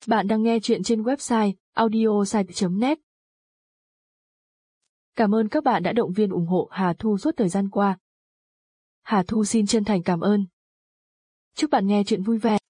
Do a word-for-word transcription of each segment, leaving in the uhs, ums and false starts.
Bạn đang nghe chuyện trên website audiosite chấm net. Cảm ơn các bạn đã động viên ủng hộ Hà Thu suốt thời gian qua. Hà Thu xin chân thành cảm ơn. Chúc bạn nghe chuyện vui vẻ.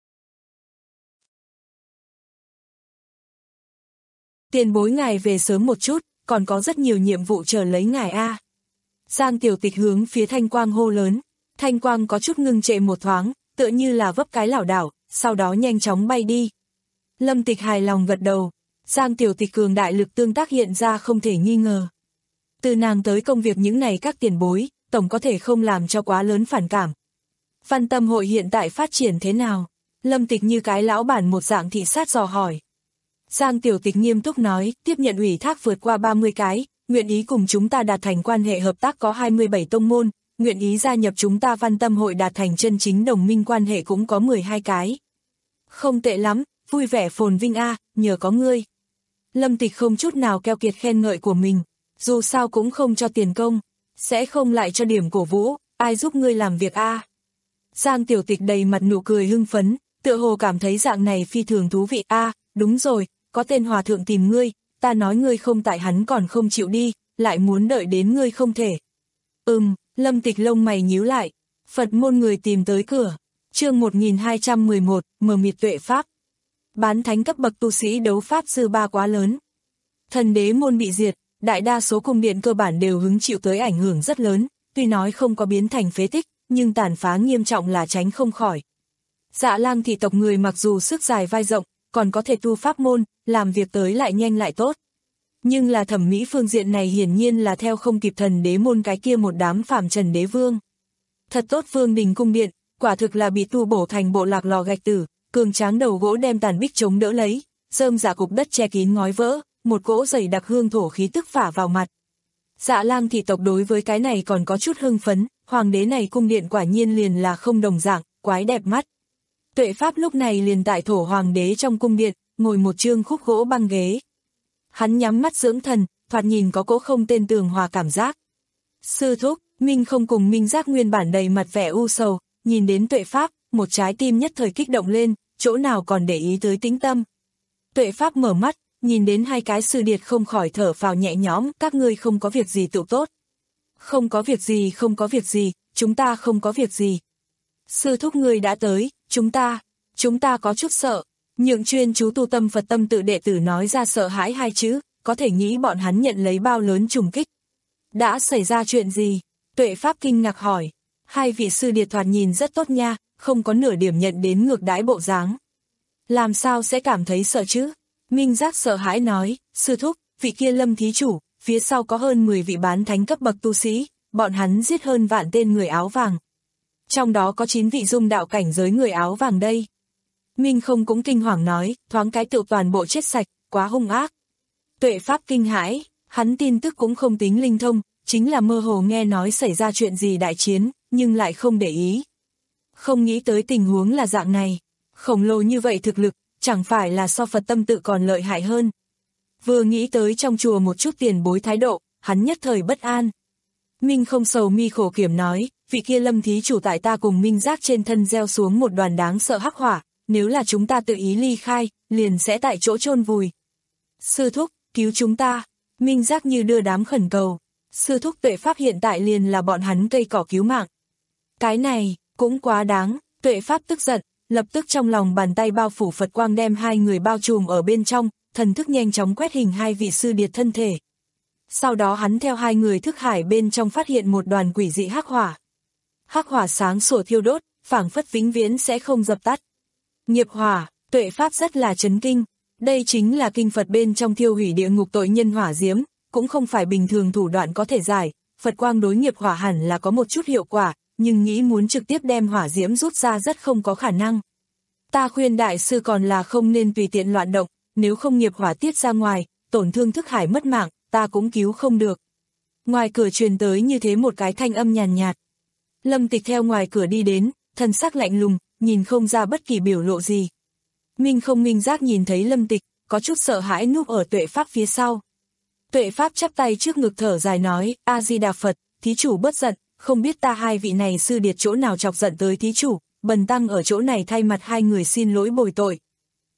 Tiền bối ngài về sớm một chút, còn có rất nhiều nhiệm vụ chờ lấy ngài a. Giang Tiểu Tịch hướng phía Thanh Quang hô lớn. Thanh Quang có chút ngưng trệ một thoáng, tựa như là vấp cái lảo đảo, sau đó nhanh chóng bay đi. Lâm Tịch hài lòng gật đầu. Giang Tiểu Tịch cường đại lực tương tác hiện ra không thể nghi ngờ. Từ nàng tới công việc những này các tiền bối, tổng có thể không làm cho quá lớn phản cảm. Văn Tâm hội hiện tại phát triển thế nào? Lâm Tịch như cái lão bản một dạng thị sát dò hỏi. Giang Tiểu Tịch nghiêm túc nói, tiếp nhận ủy thác vượt qua ba mươi cái, nguyện ý cùng chúng ta đạt thành quan hệ hợp tác có hai mươi bảy tông môn, nguyện ý gia nhập chúng ta Văn Tâm hội đạt thành chân chính đồng minh quan hệ cũng có mười hai cái. Không tệ lắm, vui vẻ phồn vinh a, nhờ có ngươi. Lâm Tịch không chút nào keo kiệt khen ngợi của mình, dù sao cũng không cho tiền công, sẽ không lại cho điểm cổ vũ, ai giúp ngươi làm việc a. Giang Tiểu Tịch đầy mặt nụ cười hưng phấn, tựa hồ cảm thấy dạng này phi thường thú vị a, đúng rồi, có tên hòa thượng tìm ngươi, ta nói ngươi không tại hắn còn không chịu đi, lại muốn đợi đến ngươi không thể. Ừm, Lâm Tịch lông mày nhíu lại, Phật môn người tìm tới cửa, chương một nghìn hai trăm mười một, mờ mịt tuệ pháp. Bán thánh cấp bậc tu sĩ đấu pháp dư ba quá lớn. Thần đế môn bị diệt, đại đa số cung điện cơ bản đều hứng chịu tới ảnh hưởng rất lớn, tuy nói không có biến thành phế tích, nhưng tàn phá nghiêm trọng là tránh không khỏi. Dạ Lang thị tộc người mặc dù sức dài vai rộng, còn có thể tu pháp môn, làm việc tới lại nhanh lại tốt. Nhưng là thẩm mỹ phương diện này hiển nhiên là theo không kịp thần đế môn cái kia một đám phàm trần đế vương. Thật tốt vương đình cung điện, quả thực là bị tu bổ thành bộ lạc lò gạch tử, cường tráng đầu gỗ đem tàn bích chống đỡ lấy, rơm rạ cục đất che kín ngói vỡ, một cỗ dày đặc hương thổ khí tức phả vào mặt. Dạ Lang thị tộc đối với cái này còn có chút hưng phấn, hoàng đế này cung điện quả nhiên liền là không đồng dạng, quái đẹp mắt. Tuệ Pháp lúc này liền tại thổ hoàng đế trong cung điện, ngồi một chương khúc gỗ băng ghế. Hắn nhắm mắt dưỡng thần, thoạt nhìn có cỗ không tên tường hòa cảm giác. Sư thúc, Minh không cùng Minh Giác nguyên bản đầy mặt vẻ u sầu, nhìn đến Tuệ Pháp, một trái tim nhất thời kích động lên, chỗ nào còn để ý tới tĩnh tâm. Tuệ Pháp mở mắt, nhìn đến hai cái sư điệt không khỏi thở phào nhẹ nhõm, các ngươi không có việc gì tự tốt. Không có việc gì, không có việc gì, chúng ta không có việc gì. Sư thúc ngươi đã tới, chúng ta, chúng ta có chút sợ. Nhượng chuyên chú tu tâm Phật tâm tự đệ tử nói ra sợ hãi hai chữ, có thể nghĩ bọn hắn nhận lấy bao lớn trùng kích. Đã xảy ra chuyện gì? Tuệ Pháp kinh ngạc hỏi. Hai vị sư điệt thoạt nhìn rất tốt nha, không có nửa điểm nhận đến ngược đãi bộ dáng. Làm sao sẽ cảm thấy sợ chứ? Minh Giác sợ hãi nói, sư thúc, vị kia Lâm thí chủ, phía sau có hơn mười vị bán thánh cấp bậc tu sĩ, bọn hắn giết hơn vạn tên người áo vàng. Trong đó có chín vị dung đạo cảnh giới người áo vàng đây. Minh không cũng kinh hoàng nói, thoáng cái tựu toàn bộ chết sạch, quá hung ác. Tuệ Pháp kinh hãi, hắn tin tức cũng không tính linh thông, chính là mơ hồ nghe nói xảy ra chuyện gì đại chiến, nhưng lại không để ý. Không nghĩ tới tình huống là dạng này, khổng lồ như vậy thực lực, chẳng phải là so Phật tâm tự còn lợi hại hơn. Vừa nghĩ tới trong chùa một chút tiền bối thái độ, hắn nhất thời bất an. Minh không sầu mi khổ kiểm nói, vị kia Lâm thí chủ tại ta cùng Minh Giác trên thân gieo xuống một đoàn đáng sợ hắc hỏa, nếu là chúng ta tự ý ly khai, liền sẽ tại chỗ chôn vùi. Sư thúc, cứu chúng ta. Minh Giác như đưa đám khẩn cầu. Sư thúc Tuệ Pháp hiện tại liền là bọn hắn cây cỏ cứu mạng. Cái này, cũng quá đáng. Tuệ Pháp tức giận, lập tức trong lòng bàn tay bao phủ Phật quang đem hai người bao trùm ở bên trong, thần thức nhanh chóng quét hình hai vị sư điệt thân thể. Sau đó hắn theo hai người thức hải bên trong phát hiện một đoàn quỷ dị hắc hỏa. Hắc hỏa sáng sủa thiêu đốt, phảng phất vĩnh viễn sẽ không dập tắt. Nghiệp hỏa, Tuệ Pháp rất là chấn kinh. Đây chính là kinh Phật bên trong thiêu hủy địa ngục tội nhân hỏa diễm, cũng không phải bình thường thủ đoạn có thể giải. Phật quang đối nghiệp hỏa hẳn là có một chút hiệu quả, nhưng nghĩ muốn trực tiếp đem hỏa diễm rút ra rất không có khả năng. Ta khuyên đại sư còn là không nên tùy tiện loạn động, nếu không nghiệp hỏa tiết ra ngoài, tổn thương thức hải mất mạng, ta cũng cứu không được. Ngoài cửa truyền tới như thế một cái thanh âm nhàn nhạt. Lâm Tịch theo ngoài cửa đi đến, thần sắc lạnh lùng, nhìn không ra bất kỳ biểu lộ gì. Minh không Minh Giác nhìn thấy Lâm Tịch, có chút sợ hãi núp ở Tuệ Pháp phía sau. Tuệ Pháp chắp tay trước ngực thở dài nói, A-di-đà Phật, thí chủ bớt giận, không biết ta hai vị này sư điệt chỗ nào chọc giận tới thí chủ, bần tăng ở chỗ này thay mặt hai người xin lỗi bồi tội.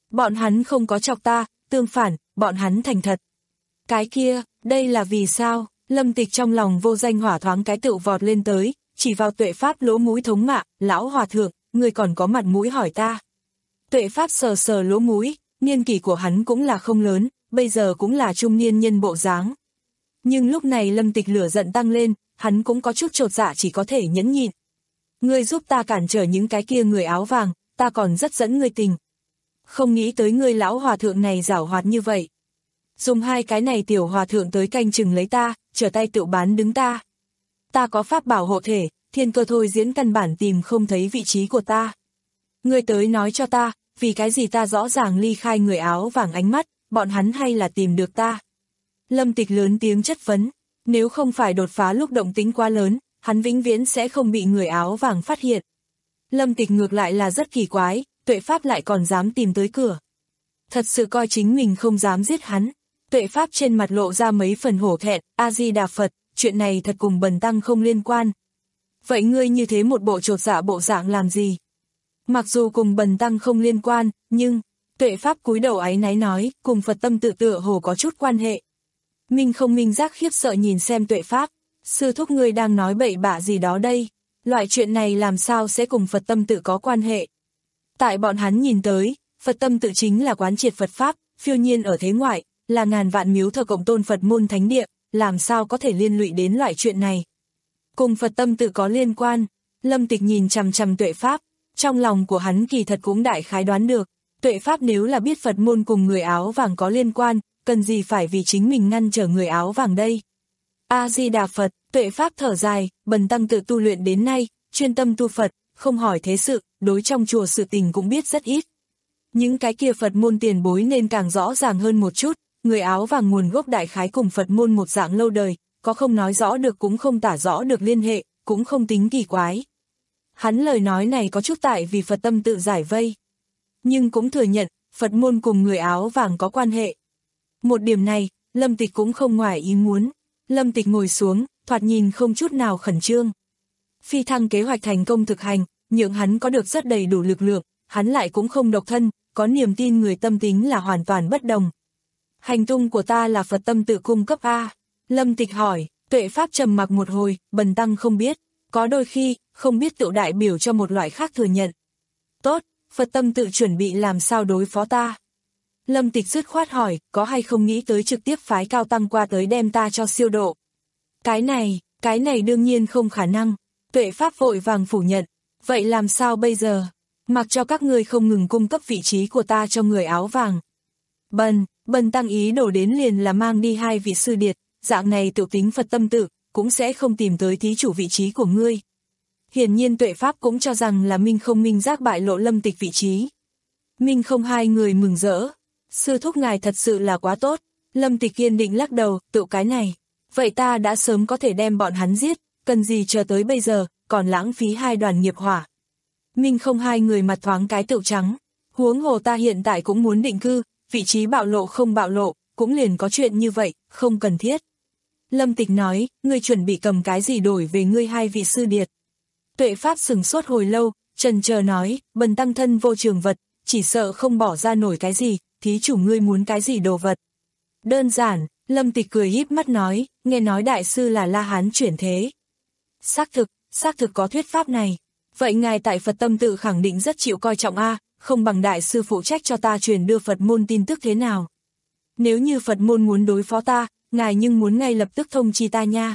Bọn hắn không có chọc ta, tương phản, bọn hắn thành thật. Cái kia, đây là vì sao? Lâm Tịch trong lòng vô danh hỏa thoáng cái tựu vọt lên tới, chỉ vào Tuệ Pháp lỗ mũi thống mạ, lão hòa thượng, người còn có mặt mũi hỏi ta. Tuệ Pháp sờ sờ lỗ mũi, niên kỷ của hắn cũng là không lớn, bây giờ cũng là trung niên nhân bộ dáng. Nhưng lúc này Lâm Tịch lửa giận tăng lên, hắn cũng có chút chột dạ chỉ có thể nhẫn nhịn. Ngươi giúp ta cản trở những cái kia người áo vàng, ta còn rất dẫn ngươi tình. Không nghĩ tới ngươi lão hòa thượng này giảo hoạt như vậy. Dùng hai cái này tiểu hòa thượng tới canh chừng lấy ta, trở tay tự bán đứng ta. Ta có pháp bảo hộ thể, thiên cơ thôi diễn căn bản tìm không thấy vị trí của ta. Ngươi tới nói cho ta, vì cái gì ta rõ ràng ly khai người áo vàng ánh mắt, bọn hắn hay là tìm được ta. Lâm Tịch lớn tiếng chất vấn, nếu không phải đột phá lúc động tính quá lớn, hắn vĩnh viễn sẽ không bị người áo vàng phát hiện. Lâm Tịch ngược lại là rất kỳ quái, Tuệ Pháp lại còn dám tìm tới cửa. Thật sự coi chính mình không dám giết hắn. Tuệ Pháp trên mặt lộ ra mấy phần hổ thẹn, A-di-đà Phật, chuyện này thật cùng Bần Tăng không liên quan. Vậy ngươi như thế một bộ chột dạ bộ dạng làm gì? Mặc dù cùng Bần Tăng không liên quan, nhưng, Tuệ Pháp cúi đầu áy náy nói, cùng Phật tâm tự tựa hồ có chút quan hệ. Minh không minh giác khiếp sợ nhìn xem Tuệ Pháp, sư thúc ngươi đang nói bậy bạ gì đó đây, loại chuyện này làm sao sẽ cùng Phật tâm tự có quan hệ. Tại bọn hắn nhìn tới, Phật tâm tự chính là quán triệt Phật Pháp, phiêu nhiên ở thế ngoại, là ngàn vạn miếu thờ cộng tôn Phật môn thánh địa, làm sao có thể liên lụy đến loại chuyện này. Cùng Phật tâm tự có liên quan, Lâm Tịch nhìn chằm chằm Tuệ Pháp, trong lòng của hắn kỳ thật cũng đại khái đoán được, Tuệ Pháp nếu là biết Phật môn cùng người áo vàng có liên quan, cần gì phải vì chính mình ngăn trở người áo vàng đây. A-di-đà Phật, Tuệ Pháp thở dài, Bần Tăng tự tu luyện đến nay, chuyên tâm tu Phật, không hỏi thế sự, đối trong chùa sự tình cũng biết rất ít. Những cái kia Phật môn tiền bối nên càng rõ ràng hơn một chút, người áo vàng nguồn gốc đại khái cùng Phật môn một dạng lâu đời, có không nói rõ được cũng không tả rõ được liên hệ, cũng không tính kỳ quái. Hắn lời nói này có chút tại vì Phật tâm tự giải vây. Nhưng cũng thừa nhận, Phật môn cùng người áo vàng có quan hệ. Một điểm này, Lâm Tịch cũng không ngoài ý muốn. Lâm Tịch ngồi xuống, thoạt nhìn không chút nào khẩn trương. Phi thăng kế hoạch thành công thực hành, nhượng hắn có được rất đầy đủ lực lượng, hắn lại cũng không độc thân, có niềm tin người tâm tính là hoàn toàn bất đồng. Hành tung của ta là Phật tâm tự cung cấp A. Lâm Tịch hỏi, Tuệ Pháp trầm mặc một hồi, Bần Tăng không biết, có đôi khi, không biết tự đại biểu cho một loại khác thừa nhận. Tốt, Phật tâm tự chuẩn bị làm sao đối phó ta. Lâm Tịch dứt khoát hỏi, có hay không nghĩ tới trực tiếp phái cao tăng qua tới đem ta cho siêu độ. Cái này, cái này đương nhiên không khả năng. Tuệ Pháp vội vàng phủ nhận. Vậy làm sao bây giờ? Mặc cho các ngươi không ngừng cung cấp vị trí của ta cho người áo vàng. Bần, Bần Tăng ý đổ đến liền là mang đi hai vị sư điệt, dạng này tự tính Phật tâm tự, cũng sẽ không tìm tới thí chủ vị trí của ngươi. Hiển nhiên Tuệ Pháp cũng cho rằng là Minh không minh giác bại lộ Lâm Tịch vị trí. Minh không hai người mừng rỡ. Sư thúc ngài thật sự là quá tốt. Lâm Tịch kiên định lắc đầu, tự cái này. Vậy ta đã sớm có thể đem bọn hắn giết, cần gì chờ tới bây giờ, còn lãng phí hai đoàn nghiệp hỏa. Minh không hai người mặt thoáng cái tựu trắng. Huống hồ ta hiện tại cũng muốn định cư, vị trí bạo lộ không bạo lộ, cũng liền có chuyện như vậy, không cần thiết. Lâm Tịch nói, ngươi chuẩn bị cầm cái gì đổi về ngươi hai vị sư điệt. Tuệ Pháp sừng sốt hồi lâu, trần chờ nói, Bần Tăng thân vô trường vật, chỉ sợ không bỏ ra nổi cái gì, thí chủ ngươi muốn cái gì đồ vật. Đơn giản, Lâm Tịch cười híp mắt nói, nghe nói đại sư là La Hán chuyển thế. Xác thực, xác thực có thuyết pháp này. Vậy ngài tại Phật tâm tự khẳng định rất chịu coi trọng a, không bằng đại sư phụ trách cho ta truyền đưa Phật môn tin tức thế nào. Nếu như Phật môn muốn đối phó ta, ngài nhưng muốn ngay lập tức thông chi ta nha.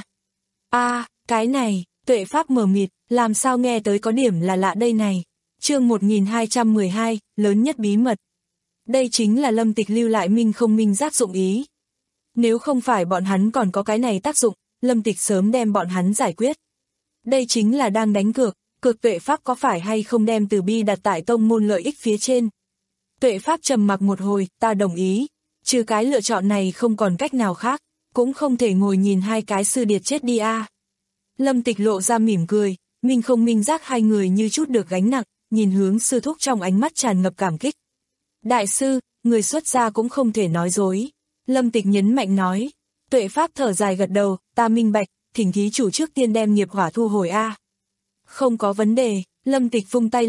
A, cái này, Tuệ Pháp mờ mịt, làm sao nghe tới có điểm là lạ đây này. Chương một nghìn hai trăm mười hai, lớn nhất bí mật. Đây chính là Lâm Tịch lưu lại minh không minh giác dụng ý. Nếu không phải bọn hắn còn có cái này tác dụng, Lâm Tịch sớm đem bọn hắn giải quyết. Đây chính là đang đánh cược, cược Tuệ Pháp có phải hay không đem từ bi đặt tại tông môn lợi ích phía trên. Tuệ Pháp trầm mặc một hồi, ta đồng ý. Trừ cái lựa chọn này không còn cách nào khác, cũng không thể ngồi nhìn hai cái sư điệt chết đi a. Lâm Tịch lộ ra mỉm cười, minh không minh giác hai người như chút được gánh nặng, nhìn hướng sư thúc trong ánh mắt tràn ngập cảm kích. Đại sư, người xuất gia cũng không thể nói dối. Lâm Tịch nhấn mạnh nói. Tuệ Pháp thở dài gật đầu, ta minh bạch, thỉnh thí chủ trước tiên đem nghiệp hỏa thu hồi a. Không có vấn đề, Lâm Tịch vung tay lên,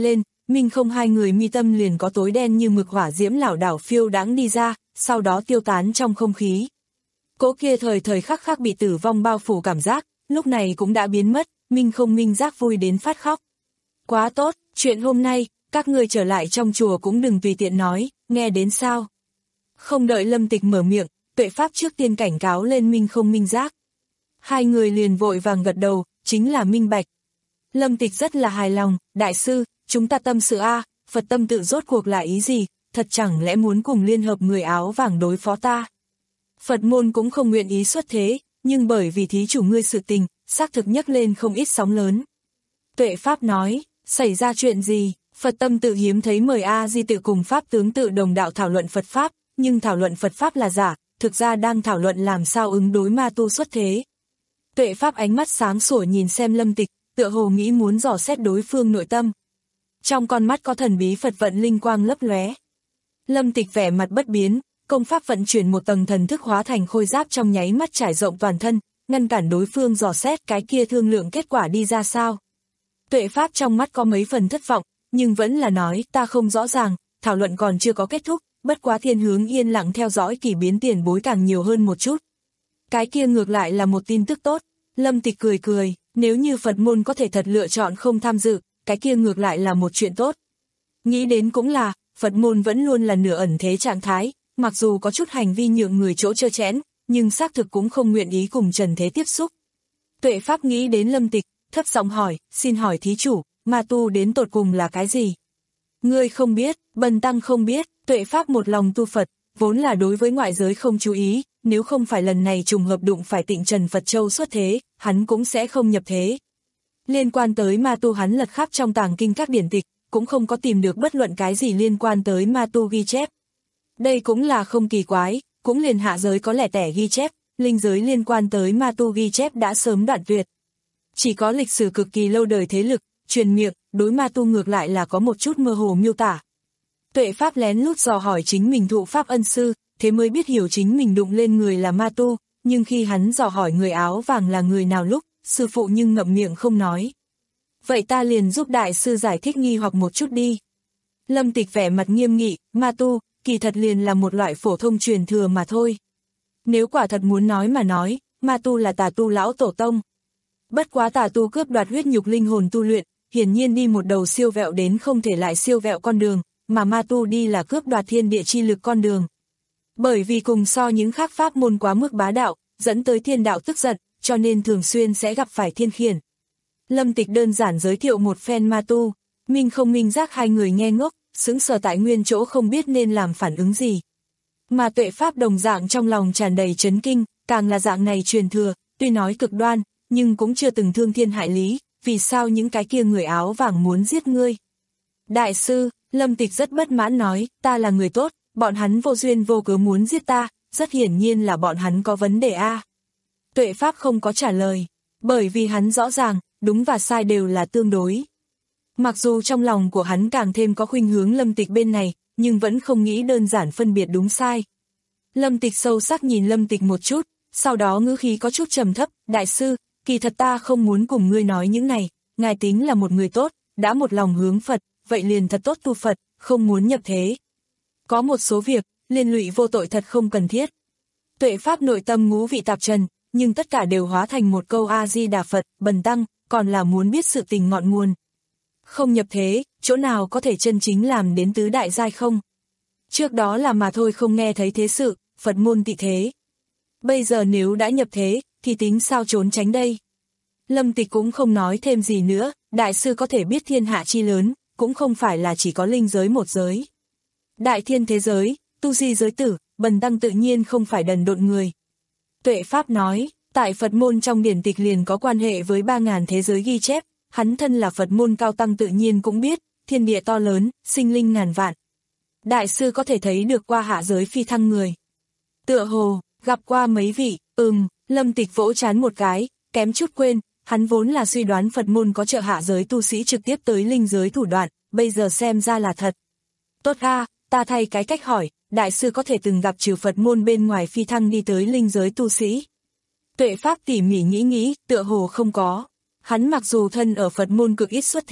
Minh Không hai người mi tâm liền có tối đen như mực hỏa diễm lảo đảo phiêu đãng đi ra, sau đó tiêu tán trong không khí. Cỗ kia thời thời khắc khắc bị tử vong bao phủ cảm giác, lúc này cũng đã biến mất, Minh Không Minh Giác vui đến phát khóc. Quá tốt, chuyện hôm nay, các ngươi trở lại trong chùa cũng đừng tùy tiện nói, nghe đến sao? Không đợi Lâm Tịch mở miệng, Tuệ Pháp trước tiên cảnh cáo lên Minh Không Minh Giác. Hai người liền vội vàng gật đầu, chính là minh bạch. Lâm Tịch rất là hài lòng, đại sư, chúng ta tâm sự a, Phật tâm tự rốt cuộc là ý gì, thật chẳng lẽ muốn cùng liên hợp người áo vàng đối phó ta? Phật môn cũng không nguyện ý xuất thế, nhưng bởi vì thí chủ ngươi sự tình, xác thực nhấc lên không ít sóng lớn. Tuệ Pháp nói, xảy ra chuyện gì? Phật tâm tự hiếm thấy mời A-di tự cùng Pháp tướng tự đồng đạo thảo luận Phật Pháp, nhưng thảo luận Phật Pháp là giả, thực ra đang thảo luận làm sao ứng đối ma tu xuất thế. Tuệ Pháp ánh mắt sáng sủa nhìn xem Lâm Tịch, tựa hồ nghĩ muốn dò xét đối phương nội tâm. Trong con mắt có thần bí Phật vận linh quang lấp lóe. Lâm Tịch vẻ mặt bất biến, công pháp vận chuyển một tầng thần thức hóa thành khôi giáp trong nháy mắt trải rộng toàn thân, ngăn cản đối phương dò xét cái kia thương lượng kết quả đi ra sao. Tuệ Pháp trong mắt có mấy phần thất vọng, nhưng vẫn là nói ta không rõ ràng, thảo luận còn chưa có kết thúc, bất quá thiên hướng yên lặng theo dõi kỳ biến tiền bối càng nhiều hơn một chút. Cái kia ngược lại là một tin tức tốt, Lâm Tịch cười cười, nếu như Phật môn có thể thật lựa chọn không tham dự, cái kia ngược lại là một chuyện tốt. Nghĩ đến cũng là, Phật môn vẫn luôn là nửa ẩn thế trạng thái, mặc dù có chút hành vi nhượng người chỗ trơ chẽn, nhưng xác thực cũng không nguyện ý cùng trần thế tiếp xúc. Tuệ Pháp nghĩ đến Lâm Tịch, thấp giọng hỏi, xin hỏi thí chủ, ma tu đến tột cùng là cái gì? Ngươi không biết, bần tăng không biết, Tuệ Pháp một lòng tu Phật, vốn là đối với ngoại giới không chú ý, nếu không phải lần này trùng hợp đụng phải Tịnh Trần Phật Châu xuất thế, hắn cũng sẽ không nhập thế. Liên quan tới ma tu hắn lật khắp trong tàng kinh các điển tịch, cũng không có tìm được bất luận cái gì liên quan tới ma tu ghi chép. Đây cũng là không kỳ quái, cũng liền hạ giới có lẻ tẻ ghi chép, linh giới liên quan tới ma tu ghi chép đã sớm đoạn tuyệt. Chỉ có lịch sử cực kỳ lâu đời thế lực, truyền miệng, đối ma tu ngược lại là có một chút mơ hồ miêu tả. Tuệ Pháp lén lút dò hỏi chính mình thụ Pháp ân sư, thế mới biết hiểu chính mình đụng lên người là ma tu, nhưng khi hắn dò hỏi người áo vàng là người nào lúc, sư phụ nhưng ngậm miệng không nói. Vậy ta liền giúp đại sư giải thích nghi hoặc một chút đi. Lâm Tịch vẻ mặt nghiêm nghị, ma tu, kỳ thật liền là một loại phổ thông truyền thừa mà thôi. Nếu quả thật muốn nói mà nói, ma tu là tà tu lão tổ tông. Bất quá tà tu cướp đoạt huyết nhục linh hồn tu luyện, hiển nhiên đi một đầu siêu vẹo đến không thể lại siêu vẹo con đường, mà ma tu đi là cướp đoạt thiên địa chi lực con đường. Bởi vì cùng so những khác pháp môn quá mức bá đạo, dẫn tới thiên đạo tức giận, cho nên thường xuyên sẽ gặp phải thiên khiển. Lâm Tịch đơn giản giới thiệu một phen ma tu, Minh Không Minh Giác hai người nghe ngốc, sững sờ tại nguyên chỗ không biết nên làm phản ứng gì. Mà Tuệ Pháp đồng dạng trong lòng tràn đầy chấn kinh, càng là dạng này truyền thừa, tuy nói cực đoan, nhưng cũng chưa từng thương thiên hại lý, vì sao những cái kia người áo vàng muốn giết ngươi? Đại sư, Lâm Tịch rất bất mãn nói, ta là người tốt, bọn hắn vô duyên vô cớ muốn giết ta, rất hiển nhiên là bọn hắn có vấn đề a. Tuệ Pháp không có trả lời, bởi vì hắn rõ ràng, đúng và sai đều là tương đối. Mặc dù trong lòng của hắn càng thêm có khuynh hướng Lâm Tịch bên này, nhưng vẫn không nghĩ đơn giản phân biệt đúng sai. Lâm Tịch sâu sắc nhìn Lâm Tịch một chút, sau đó ngữ khí có chút trầm thấp, đại sư, kỳ thật ta không muốn cùng ngươi nói những này, ngài tính là một người tốt, đã một lòng hướng Phật, vậy liền thật tốt tu Phật, không muốn nhập thế. Có một số việc, liên lụy vô tội thật không cần thiết. Tuệ Pháp nội tâm ngũ vị tạp trần, nhưng tất cả đều hóa thành một câu A-di-đà Phật, bần tăng, còn là muốn biết sự tình ngọn nguồn. Không nhập thế, chỗ nào có thể chân chính làm đến tứ đại giai không? Trước đó là mà thôi không nghe thấy thế sự, Phật môn tị thế. Bây giờ nếu đã nhập thế, thì tính sao trốn tránh đây? Lâm Tịch cũng không nói thêm gì nữa, đại sư có thể biết thiên hạ chi lớn, cũng không phải là chỉ có linh giới một giới. Đại thiên thế giới, tu di giới tử, bần tăng tự nhiên không phải đần độn người. Tuệ Pháp nói, tại Phật môn trong điển tịch liền có quan hệ với ba ngàn thế giới ghi chép, hắn thân là Phật môn cao tăng tự nhiên cũng biết, thiên địa to lớn, sinh linh ngàn vạn. Đại sư có thể thấy được qua hạ giới phi thăng người. Tựa hồ, gặp qua mấy vị, ừm, Lâm Tịch vỗ trán một cái, kém chút quên, hắn vốn là suy đoán Phật môn có trợ hạ giới tu sĩ trực tiếp tới linh giới thủ đoạn, bây giờ xem ra là thật. Tốt a, ta thay cái cách hỏi, đại sư có thể từng gặp trừ Phật môn bên ngoài phi thăng đi tới linh giới tu sĩ? Tuệ Pháp tỉ mỉ nghĩ nghĩ, tựa hồ không có. Hắn mặc dù thân ở Phật môn cực ít xuất thế,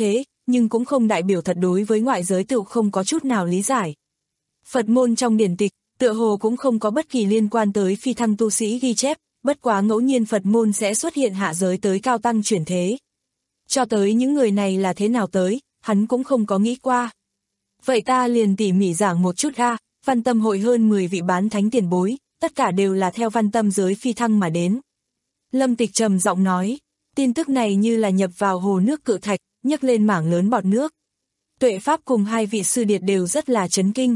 nhưng cũng không đại biểu thật đối với ngoại giới tự không có chút nào lý giải. Phật môn trong điển tịch, tựa hồ cũng không có bất kỳ liên quan tới phi thăng tu sĩ ghi chép, bất quá ngẫu nhiên Phật môn sẽ xuất hiện hạ giới tới cao tăng chuyển thế. Cho tới những người này là thế nào tới, hắn cũng không có nghĩ qua. Vậy ta liền tỉ mỉ giảng một chút a, Văn Tâm hội hơn mười vị bán thánh tiền bối, tất cả đều là theo Văn Tâm giới phi thăng mà đến. Lâm Tịch trầm giọng nói, tin tức này như là nhập vào hồ nước cự thạch, nhấc lên mảng lớn bọt nước. Tuệ Pháp cùng hai vị sư điệt đều rất là chấn kinh.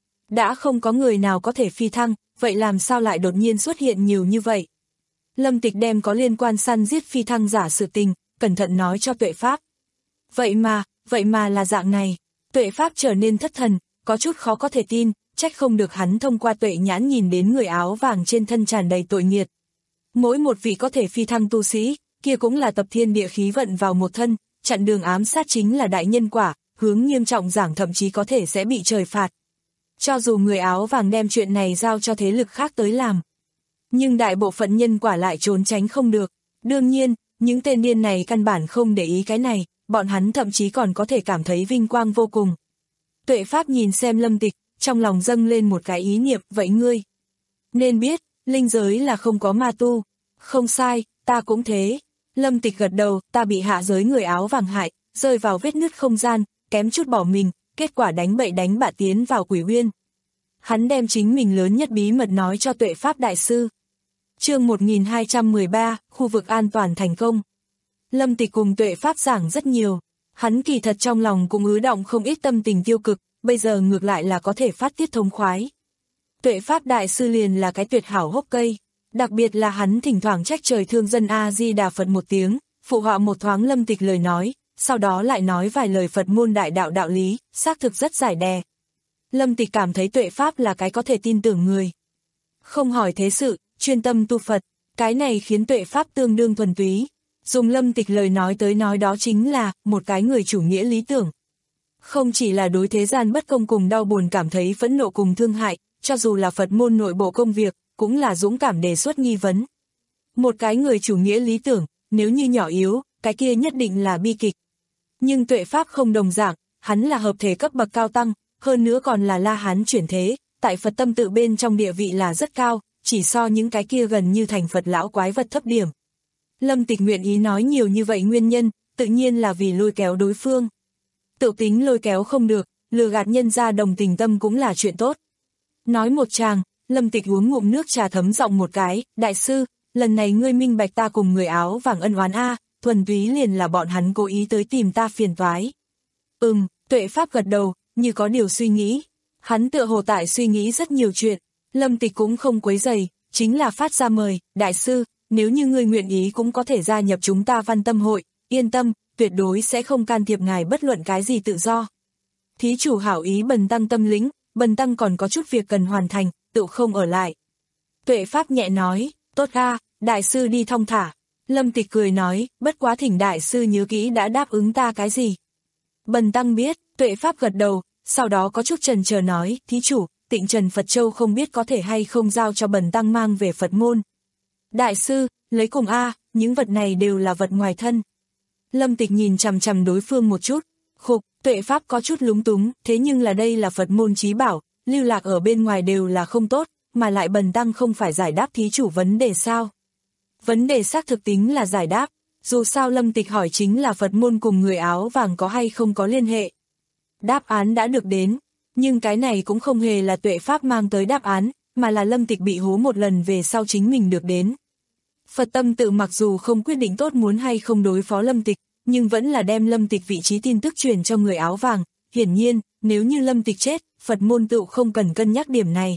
Đã không có người nào có thể phi thăng, vậy làm sao lại đột nhiên xuất hiện nhiều như vậy? Lâm Tịch đem có liên quan săn giết phi thăng giả sự tình, cẩn thận nói cho Tuệ Pháp. Vậy mà, vậy mà là dạng này. Tuệ Pháp trở nên thất thần, có chút khó có thể tin, trách không được hắn thông qua tuệ nhãn nhìn đến người áo vàng trên thân tràn đầy tội nghiệt. Mỗi một vị có thể phi thăng tu sĩ, kia cũng là tập thiên địa khí vận vào một thân, chặn đường ám sát chính là đại nhân quả, hướng nghiêm trọng giảng thậm chí có thể sẽ bị trời phạt. Cho dù người áo vàng đem chuyện này giao cho thế lực khác tới làm, nhưng đại bộ phận nhân quả lại trốn tránh không được. Đương nhiên, những tên điên này căn bản không để ý cái này, bọn hắn thậm chí còn có thể cảm thấy vinh quang vô cùng. Tuệ Pháp nhìn xem Lâm Tịch, trong lòng dâng lên một cái ý niệm, vậy ngươi nên biết, linh giới là không có ma tu. Không sai, ta cũng thế. Lâm Tịch gật đầu, ta bị hạ giới người áo vàng hại, rơi vào vết nứt không gian, kém chút bỏ mình, kết quả đánh bậy đánh bạ tiến vào quỷ uyên. Hắn đem chính mình lớn nhất bí mật nói cho Tuệ Pháp đại sư. Chương một nghìn hai trăm mười ba, khu vực an toàn thành công. Lâm Tịch cùng Tuệ Pháp giảng rất nhiều, hắn kỳ thật trong lòng cũng ứ động không ít tâm tình tiêu cực, bây giờ ngược lại là có thể phát tiết thống khoái. Tuệ Pháp đại sư liền là cái tuyệt hảo hốc cây, đặc biệt là hắn thỉnh thoảng trách trời thương dân A-di-đà Phật một tiếng, phụ họa một thoáng Lâm Tịch lời nói, sau đó lại nói vài lời Phật môn đại đạo đạo lý, xác thực rất giải đè. Lâm Tịch cảm thấy Tuệ Pháp là cái có thể tin tưởng người. Không hỏi thế sự, chuyên tâm tu Phật, cái này khiến Tuệ Pháp tương đương thuần túy. Dùng Lâm Tịch lời nói tới nói đó chính là một cái người chủ nghĩa lý tưởng. Không chỉ là đối thế gian bất công cùng đau buồn cảm thấy phẫn nộ cùng thương hại, cho dù là Phật môn nội bộ công việc, cũng là dũng cảm đề xuất nghi vấn. Một cái người chủ nghĩa lý tưởng, nếu như nhỏ yếu, cái kia nhất định là bi kịch. Nhưng Tuệ Pháp không đồng dạng, hắn là hợp thể cấp bậc cao tăng, hơn nữa còn là La Hán chuyển thế, tại Phật tâm tự bên trong địa vị là rất cao, chỉ so những cái kia gần như thành Phật lão quái vật thấp điểm. Lâm Tịch nguyện ý nói nhiều như vậy nguyên nhân, tự nhiên là vì lôi kéo đối phương. Tự tính lôi kéo không được, lừa gạt nhân ra đồng tình tâm cũng là chuyện tốt. Nói một tràng, Lâm Tịch uống ngụm nước trà thấm giọng một cái, đại sư, lần này ngươi minh bạch ta cùng người áo vàng ân oán a, thuần túy liền là bọn hắn cố ý tới tìm ta phiền toái. Ừm, Tuệ Pháp gật đầu, như có điều suy nghĩ. Hắn tựa hồ tại suy nghĩ rất nhiều chuyện, Lâm Tịch cũng không quấy rầy, chính là phát ra mời, đại sư, nếu như ngươi nguyện ý cũng có thể gia nhập chúng ta Văn Tâm hội, yên tâm, tuyệt đối sẽ không can thiệp ngài bất luận cái gì tự do. Thí chủ hảo ý Bần Tăng tâm lĩnh, Bần Tăng còn có chút việc cần hoàn thành, tự không ở lại. Tuệ Pháp nhẹ nói, tốt a, đại sư đi thong thả. Lâm Tịch cười nói, bất quá thỉnh đại sư nhớ kỹ đã đáp ứng ta cái gì. Bần Tăng biết, Tuệ Pháp gật đầu, sau đó có chút chần chờ nói, thí chủ, Tịnh Trần Phật Châu không biết có thể hay không giao cho Bần Tăng mang về Phật môn. Đại sư, lấy cùng a, những vật này đều là vật ngoài thân. Lâm Tịch nhìn chằm chằm đối phương một chút, khục, Tuệ Pháp có chút lúng túng, thế nhưng là đây là Phật môn chí bảo, lưu lạc ở bên ngoài đều là không tốt, mà lại Bần Tăng không phải giải đáp thí chủ vấn đề sao. Vấn đề xác thực tính là giải đáp, dù sao Lâm Tịch hỏi chính là Phật môn cùng người áo vàng có hay không có liên hệ. Đáp án đã được đến, nhưng cái này cũng không hề là Tuệ Pháp mang tới đáp án, mà là Lâm Tịch bị hố một lần về sau chính mình được đến. Phật tâm tự mặc dù không quyết định tốt muốn hay không đối phó Lâm Tịch, nhưng vẫn là đem Lâm Tịch vị trí tin tức truyền cho người áo vàng, hiển nhiên, nếu như Lâm Tịch chết, Phật môn tự không cần cân nhắc điểm này.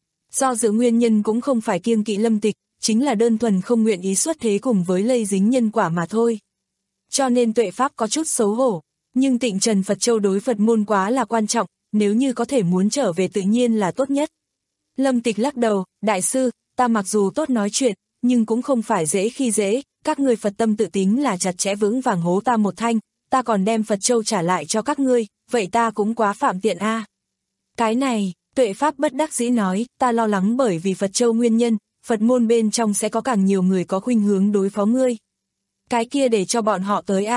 Do dự nguyên nhân cũng không phải kiêng kỵ Lâm Tịch, chính là đơn thuần không nguyện ý xuất thế cùng với lây dính nhân quả mà thôi. Cho nên Tuệ Pháp có chút xấu hổ, nhưng Tịnh Trần Phật Châu đối Phật môn quá là quan trọng, nếu như có thể muốn trở về tự nhiên là tốt nhất. Lâm Tịch lắc đầu, đại sư, ta mặc dù tốt nói chuyện, nhưng cũng không phải dễ khi dễ, các người Phật tâm tự tính là chặt chẽ vững vàng hố ta một thanh, ta còn đem Phật Châu trả lại cho các ngươi, vậy ta cũng quá phạm tiện a. À. Cái này, Tuệ Pháp bất đắc dĩ nói, ta lo lắng bởi vì Phật Châu nguyên nhân, Phật môn bên trong sẽ có càng nhiều người có khuynh hướng đối phó ngươi. Cái kia để cho bọn họ tới a. À.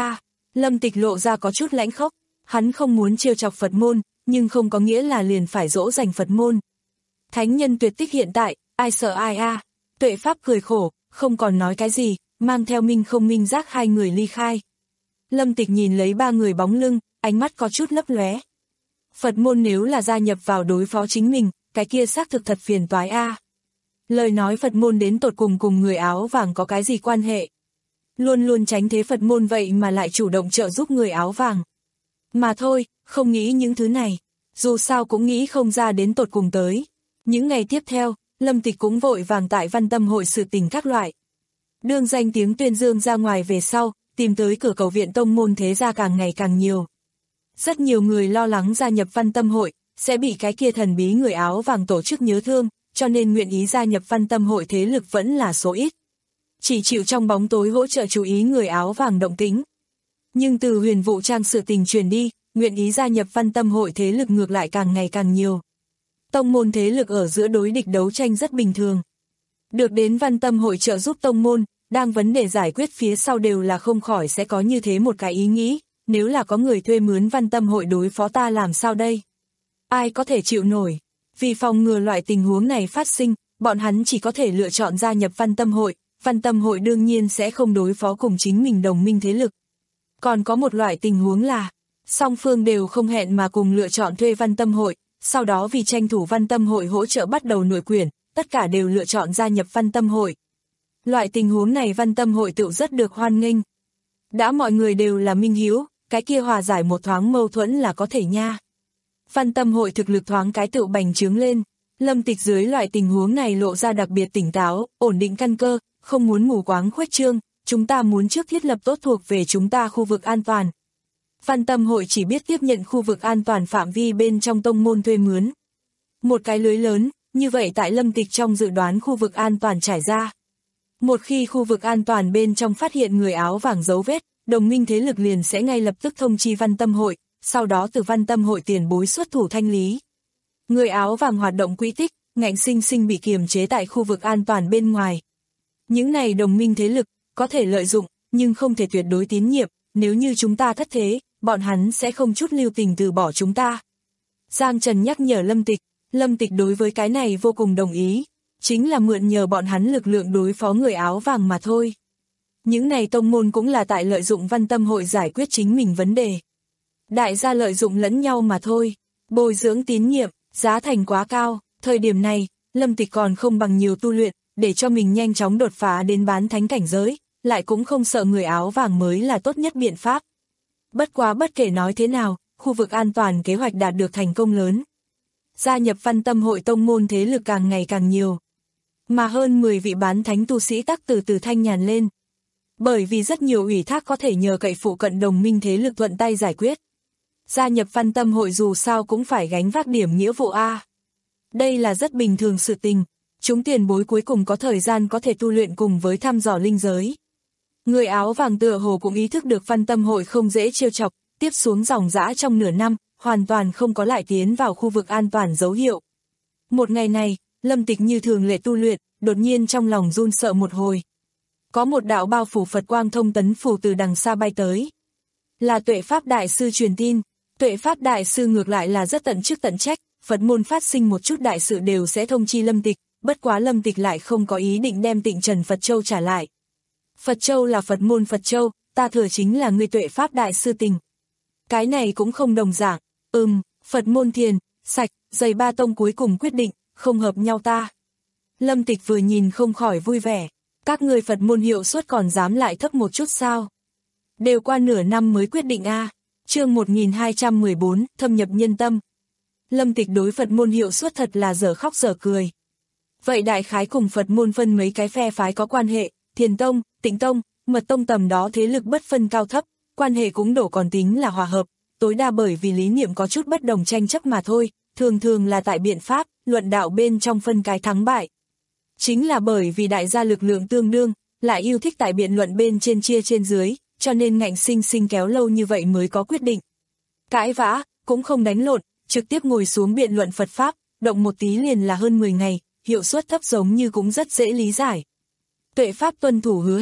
Lâm Tịch lộ ra có chút lãnh khốc, hắn không muốn trêu chọc Phật môn, nhưng không có nghĩa là liền phải dỗ dành Phật môn. Thánh nhân tuyệt tích hiện tại, ai sợ ai a? À. Tuệ Pháp cười khổ, không còn nói cái gì, mang theo Minh Không Minh Giác hai người ly khai. Lâm Tịch nhìn lấy ba người bóng lưng, ánh mắt có chút lấp lóe. Phật môn nếu là gia nhập vào đối phó chính mình, cái kia xác thực thật phiền toái a. À. Lời nói Phật môn đến tột cùng cùng người áo vàng có cái gì quan hệ? Luôn luôn tránh thế Phật môn vậy mà lại chủ động trợ giúp người áo vàng. Mà thôi, không nghĩ những thứ này, dù sao cũng nghĩ không ra đến tột cùng tới. Những ngày tiếp theo, Lâm Tịch cũng vội vàng tại Văn Tâm hội sự tình các loại. Đương danh tiếng tuyên dương ra ngoài về sau, tìm tới cửa cầu viện tông môn thế gia càng ngày càng nhiều. Rất nhiều người lo lắng gia nhập Văn Tâm hội, sẽ bị cái kia thần bí người áo vàng tổ chức nhớ thương, cho nên nguyện ý gia nhập Văn Tâm hội thế lực vẫn là số ít. Chỉ chịu trong bóng tối hỗ trợ chú ý người áo vàng động tĩnh. Nhưng từ Huyền Vũ Trang sự tình truyền đi, nguyện ý gia nhập Văn Tâm hội thế lực ngược lại càng ngày càng nhiều. Tông môn thế lực ở giữa đối địch đấu tranh rất bình thường. Được đến Văn Tâm hội trợ giúp tông môn, đang vấn đề giải quyết phía sau đều là không khỏi sẽ có như thế một cái ý nghĩ, nếu là có người thuê mướn Văn Tâm hội đối phó ta làm sao đây? Ai có thể chịu nổi? Vì phòng ngừa loại tình huống này phát sinh, bọn hắn chỉ có thể lựa chọn gia nhập Văn Tâm hội, Văn Tâm hội đương nhiên sẽ không đối phó cùng chính mình đồng minh thế lực. Còn có một loại tình huống là, song phương đều không hẹn mà cùng lựa chọn thuê Văn Tâm hội, sau đó vì tranh thủ Văn Tâm hội hỗ trợ bắt đầu nội quyển, tất cả đều lựa chọn gia nhập Văn Tâm hội. Loại tình huống này Văn Tâm hội tự rất được hoan nghênh. Đã mọi người đều là minh hiếu, cái kia hòa giải một thoáng mâu thuẫn là có thể nha. Văn Tâm hội thực lực thoáng cái tự bành trướng lên, Lâm Tịch dưới loại tình huống này lộ ra đặc biệt tỉnh táo, ổn định căn cơ, không muốn mù quáng khuếch trương, chúng ta muốn trước thiết lập tốt thuộc về chúng ta khu vực an toàn. Văn Tâm hội chỉ biết tiếp nhận khu vực an toàn phạm vi bên trong tông môn thuê mướn. Một cái lưới lớn, như vậy tại Lâm Tịch trong dự đoán khu vực an toàn trải ra. Một khi khu vực an toàn bên trong phát hiện người áo vàng dấu vết, đồng minh thế lực liền sẽ ngay lập tức thông chi Văn Tâm hội, sau đó từ Văn Tâm hội tiền bối xuất thủ thanh lý. Người áo vàng hoạt động quỹ tích, ngạnh sinh sinh bị kiềm chế tại khu vực an toàn bên ngoài. Những này đồng minh thế lực, có thể lợi dụng, nhưng không thể tuyệt đối tín nhiệm, nếu như chúng ta thất thế, bọn hắn sẽ không chút lưu tình từ bỏ chúng ta. Giang Trần nhắc nhở Lâm Tịch, Lâm Tịch đối với cái này vô cùng đồng ý, chính là mượn nhờ bọn hắn lực lượng đối phó người áo vàng mà thôi. Những này tông môn cũng là tại lợi dụng Văn Tâm hội giải quyết chính mình vấn đề. Đại gia lợi dụng lẫn nhau mà thôi, bồi dưỡng tín nhiệm, giá thành quá cao, thời điểm này, Lâm Tịch còn không bằng nhiều tu luyện, để cho mình nhanh chóng đột phá đến bán thánh cảnh giới, lại cũng không sợ người áo vàng mới là tốt nhất biện pháp. Bất quá bất kể nói thế nào, khu vực an toàn kế hoạch đạt được thành công lớn. Gia nhập Văn Tâm hội tông môn thế lực càng ngày càng nhiều. Mà hơn mười vị bán thánh tu sĩ tắc từ từ thanh nhàn lên. Bởi vì rất nhiều ủy thác có thể nhờ cậy phụ cận đồng minh thế lực thuận tay giải quyết. Gia nhập Văn Tâm hội dù sao cũng phải gánh vác điểm nghĩa vụ A. Đây là rất bình thường sự tình. Chúng tiền bối cuối cùng có thời gian có thể tu luyện cùng với thăm dò linh giới. Người áo vàng tựa hồ cũng ý thức được Văn Tâm hội không dễ trêu chọc, tiếp xuống dòng dã trong nửa năm, hoàn toàn không có lại tiến vào khu vực an toàn dấu hiệu. Một ngày này, Lâm Tịch như thường lệ tu luyện, đột nhiên trong lòng run sợ một hồi. Có một đạo bao phủ Phật quang thông tấn phù từ đằng xa bay tới. Là Tuệ Pháp Đại Sư truyền tin, Tuệ Pháp Đại Sư ngược lại là rất tận chức tận trách, Phật môn phát sinh một chút đại sự đều sẽ thông chi Lâm Tịch, bất quá Lâm Tịch lại không có ý định đem Tịnh Trần Phật Châu trả lại. Phật Châu là Phật môn Phật Châu, ta thừa chính là người Tuệ Pháp Đại Sư tình. Cái này cũng không đồng dạng, ừm, Phật môn thiền, sạch, dày ba tông cuối cùng quyết định, không hợp nhau ta. Lâm Tịch vừa nhìn không khỏi vui vẻ, các người Phật môn hiệu suất còn dám lại thấp một chút sao? Đều qua nửa năm mới quyết định a. Chương một nghìn hai trăm mười bốn, thâm nhập nhân tâm. Lâm Tịch đối Phật môn hiệu suất thật là dở khóc dở cười. Vậy đại khái cùng Phật môn phân mấy cái phe phái có quan hệ, Thiền Tông, Tịnh Tông, Mật Tông tầm đó thế lực bất phân cao thấp, quan hệ cũng đổ còn tính là hòa hợp, tối đa bởi vì lý niệm có chút bất đồng tranh chấp mà thôi, thường thường là tại biện pháp, luận đạo bên trong phân cái thắng bại. Chính là bởi vì đại gia lực lượng tương đương, lại yêu thích tại biện luận bên trên chia trên dưới, cho nên ngạnh sinh sinh kéo lâu như vậy mới có quyết định. Cãi vã, cũng không đánh lộn, trực tiếp ngồi xuống biện luận Phật Pháp, động một tí liền là hơn mười ngày, hiệu suất thấp giống như cũng rất dễ lý giải. Tuệ Pháp tuân thủ hứa hẹn,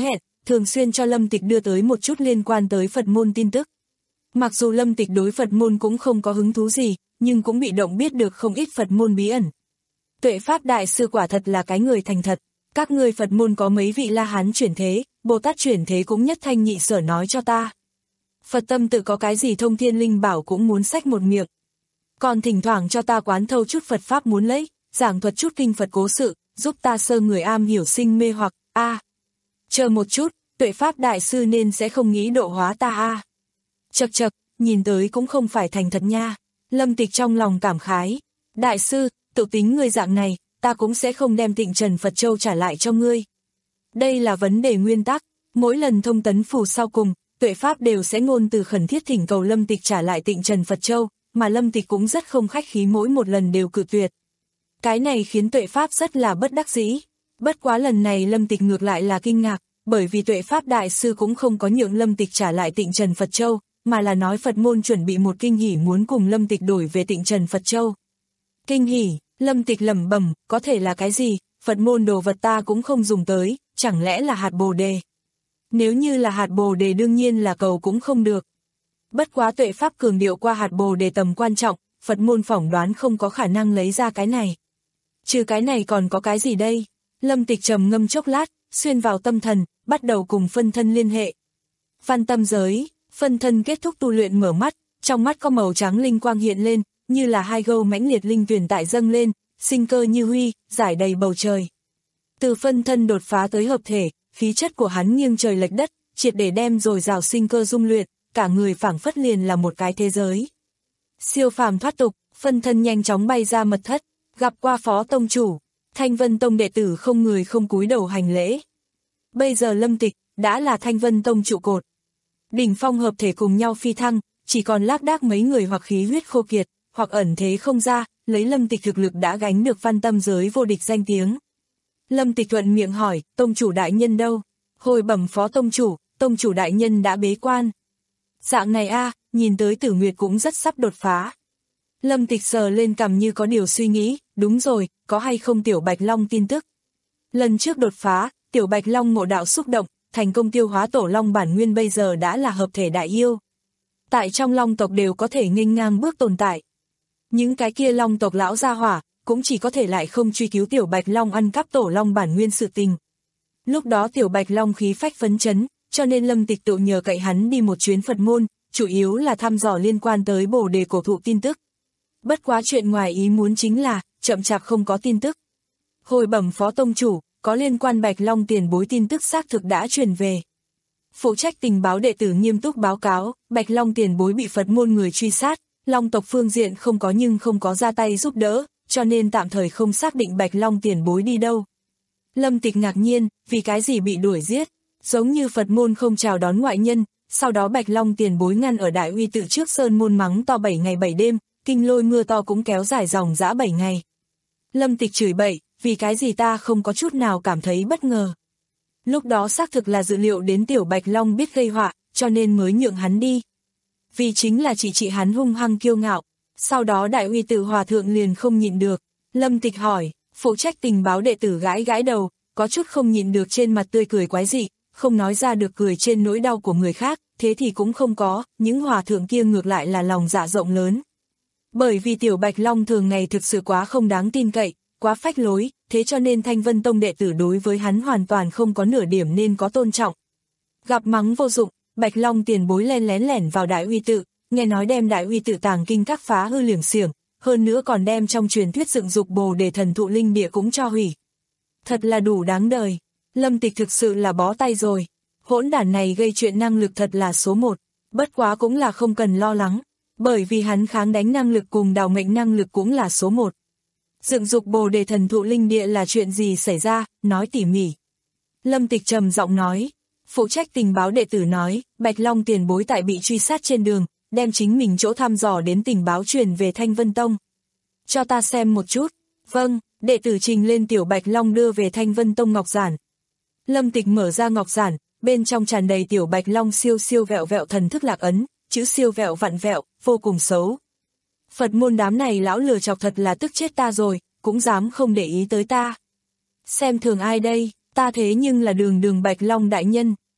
thường xuyên cho Lâm Tịch đưa tới một chút liên quan tới Phật môn tin tức. Mặc dù Lâm Tịch đối Phật môn cũng không có hứng thú gì, nhưng cũng bị động biết được không ít Phật môn bí ẩn. Tuệ Pháp Đại Sư quả thật là cái người thành thật, các ngươi Phật môn có mấy vị La Hán chuyển thế, Bồ Tát chuyển thế cũng nhất thanh nhị sở nói cho ta. Phật tâm tự có cái gì thông thiên linh bảo cũng muốn xách một miệng. Còn thỉnh thoảng cho ta quán thâu chút Phật Pháp muốn lấy, giảng thuật chút kinh Phật cố sự, giúp ta sơ người am hiểu sinh mê hoặc, a à, chờ một chút, Tuệ Pháp Đại Sư nên sẽ không nghĩ độ hóa ta a à. Chật chật, nhìn tới cũng không phải thành thật nha. Lâm Tịch trong lòng cảm khái. Đại sư, tự tính ngươi dạng này, ta cũng sẽ không đem Tịnh Trần Phật Châu trả lại cho ngươi. Đây là vấn đề nguyên tắc, mỗi lần thông tấn phù sau cùng, Tuệ Pháp đều sẽ ngôn từ khẩn thiết thỉnh cầu Lâm Tịch trả lại Tịnh Trần Phật Châu, mà Lâm Tịch cũng rất không khách khí mỗi một lần đều cự tuyệt. Cái này khiến Tuệ Pháp rất là bất đắc dĩ. Bất quá lần này Lâm Tịch ngược lại là kinh ngạc, bởi vì Tuệ Pháp Đại Sư cũng không có nhượng Lâm Tịch trả lại Tịnh Trần Phật Châu, mà là nói Phật môn chuẩn bị một kinh hỉ muốn cùng Lâm Tịch đổi về Tịnh Trần Phật Châu. Kinh hỉ, Lâm Tịch lẩm bẩm, có thể là cái gì, Phật môn đồ vật ta cũng không dùng tới, chẳng lẽ là hạt bồ đề. Nếu như là hạt bồ đề đương nhiên là cầu cũng không được. Bất quá Tuệ Pháp cường điệu qua hạt bồ đề tầm quan trọng, Phật môn phỏng đoán không có khả năng lấy ra cái này. Trừ cái này còn có cái gì đây? Lâm Tịch trầm ngâm chốc lát, xuyên vào tâm thần, bắt đầu cùng phân thân liên hệ. Văn tâm giới, phân thân kết thúc tu luyện mở mắt, trong mắt có màu trắng linh quang hiện lên, như là hai gâu mãnh liệt linh tuyển tại dâng lên, sinh cơ như huy, giải đầy bầu trời. Từ phân thân đột phá tới hợp thể, khí chất của hắn nghiêng trời lệch đất, triệt để đem dồi dào sinh cơ dung luyện, cả người phảng phất liền là một cái thế giới. Siêu phàm thoát tục, phân thân nhanh chóng bay ra mật thất, gặp qua Phó Tông Chủ, Thanh Vân Tông đệ tử không người không cúi đầu hành lễ. Bây giờ Lâm Tịch đã là Thanh Vân Tông trụ cột. Đỉnh phong hợp thể cùng nhau phi thăng, chỉ còn lác đác mấy người hoặc khí huyết khô kiệt, hoặc ẩn thế không ra, lấy Lâm Tịch thực lực đã gánh được văn tâm giới vô địch danh tiếng. Lâm Tịch thuận miệng hỏi, Tông Chủ đại nhân đâu? Hồi bẩm Phó Tông Chủ, Tông Chủ đại nhân đã bế quan. Dạng này a, nhìn tới Tử Nguyệt cũng rất sắp đột phá. Lâm Tịch sờ lên cằm như có điều suy nghĩ, đúng rồi, có hay không Tiểu Bạch Long tin tức? Lần trước đột phá, Tiểu Bạch Long ngộ đạo xúc động, thành công tiêu hóa Tổ Long bản nguyên bây giờ đã là hợp thể đại yêu. Tại trong Long tộc đều có thể nghênh ngang bước tồn tại. Những cái kia Long tộc lão gia hỏa, cũng chỉ có thể lại không truy cứu Tiểu Bạch Long ăn cắp Tổ Long bản nguyên sự tình. Lúc đó Tiểu Bạch Long khí phách phấn chấn, cho nên Lâm Tịch tự nhờ cậy hắn đi một chuyến Phật môn, chủ yếu là thăm dò liên quan tới Bồ Đề cổ thụ tin tức. Bất quá chuyện ngoài ý muốn chính là, chậm chạp không có tin tức. Hồi bẩm Phó Tông Chủ, có liên quan Bạch Long tiền bối tin tức xác thực đã truyền về. Phụ trách tình báo đệ tử nghiêm túc báo cáo, Bạch Long tiền bối bị Phật môn người truy sát, Long tộc phương diện không có nhưng không có ra tay giúp đỡ, cho nên tạm thời không xác định Bạch Long tiền bối đi đâu. Lâm Tịch ngạc nhiên, vì cái gì bị đuổi giết, giống như Phật môn không chào đón ngoại nhân, sau đó Bạch Long tiền bối ngăn ở Đại Uy tự trước sơn môn mắng to bảy ngày bảy đêm, kinh lôi mưa to cũng kéo dài dòng dã bảy ngày. Lâm Tịch chửi bậy, vì cái gì ta không có chút nào cảm thấy bất ngờ. Lúc đó xác thực là dự liệu đến Tiểu Bạch Long biết gây họa, cho nên mới nhượng hắn đi. Vì chính là chỉ trị hắn hung hăng kiêu ngạo. Sau đó Đại Uy tự hòa thượng liền không nhịn được. Lâm Tịch hỏi, phụ trách tình báo đệ tử gãi gãi đầu, có chút không nhịn được trên mặt tươi cười quái dị, không nói ra được cười trên nỗi đau của người khác, thế thì cũng không có, những hòa thượng kia ngược lại là lòng dạ rộng lớn. Bởi vì Tiểu Bạch Long thường ngày thực sự quá không đáng tin cậy, quá phách lối, thế cho nên Thanh Vân Tông đệ tử đối với hắn hoàn toàn không có nửa điểm nên có tôn trọng. Gặp mắng vô dụng, Bạch Long tiền bối len lén lẻn vào Đại Uy tự, nghe nói đem Đại Uy tự tàng kinh các phá hư liểng xiểng, hơn nữa còn đem trong truyền thuyết dựng dục Bồ Đề thần thụ linh địa cũng cho hủy. Thật là đủ đáng đời, Lâm Tịch thực sự là bó tay rồi, hỗn đản này gây chuyện năng lực thật là số một, bất quá cũng là không cần lo lắng, bởi vì hắn kháng đánh năng lực cùng đào mệnh năng lực cũng là số một. Dựng dục Bồ Đề thần thụ linh địa là chuyện gì xảy ra, nói tỉ mỉ. Lâm Tịch trầm giọng nói, phụ trách tình báo đệ tử nói, Bạch Long tiền bối tại bị truy sát trên đường, đem chính mình chỗ thăm dò đến tình báo truyền về Thanh Vân Tông. Cho ta xem một chút. Vâng, đệ tử trình lên Tiểu Bạch Long đưa về Thanh Vân Tông ngọc giản. Lâm Tịch mở ra ngọc giản, bên trong tràn đầy Tiểu Bạch Long siêu siêu vẹo vẹo thần thức lạc ấn, chữ siêu vẹo vặn vẹo, vô cùng xấu. Phật môn đám này lão lừa chọc thật là tức chết ta rồi, cũng dám không để ý tới ta. Xem thường ai đây, ta thế nhưng là đường đường Bạch Long đại nhân.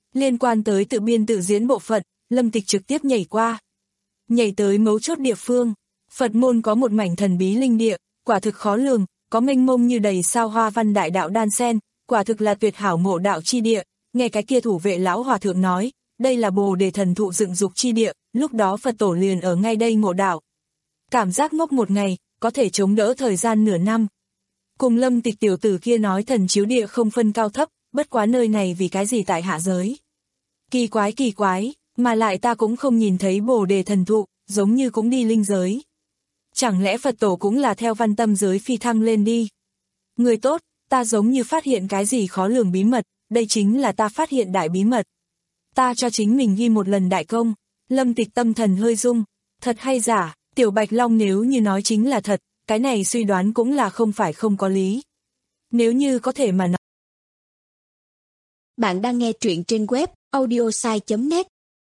Liên quan tới tự biên tự diễn bộ phận, Lâm Tịch trực tiếp nhảy qua. Nhảy tới mấu chốt địa phương, Phật môn có một mảnh thần bí linh địa, quả thực khó lường, có mênh mông như đầy sao hoa văn đại đạo đan sen, quả thực là tuyệt hảo mộ đạo chi địa. Nghe cái kia thủ vệ lão hòa thượng nói, đây là Bồ Đề thần thụ dựng dục chi địa, lúc đó Phật tổ liền ở ngay đây ngộ đạo. Cảm giác ngốc một ngày, có thể chống đỡ thời gian nửa năm. Cùng Lâm Tịch tiểu tử kia nói thần chiếu địa không phân cao thấp, bất quá nơi này vì cái gì tại hạ giới. Kỳ quái kỳ quái, mà lại ta cũng không nhìn thấy Bồ Đề thần thụ, giống như cũng đi linh giới. Chẳng lẽ Phật tổ cũng là theo văn tâm giới phi thăng lên đi? Người tốt, ta giống như phát hiện cái gì khó lường bí mật, đây chính là ta phát hiện đại bí mật. Ta cho chính mình ghi một lần đại công. Lâm Tịch tâm thần hơi rung, thật hay giả, Tiểu Bạch Long nếu như nói chính là thật, cái này suy đoán cũng là không phải không có lý. Nếu như có thể mà nói. Bạn đang nghe truyện trên web audiosai chấm net.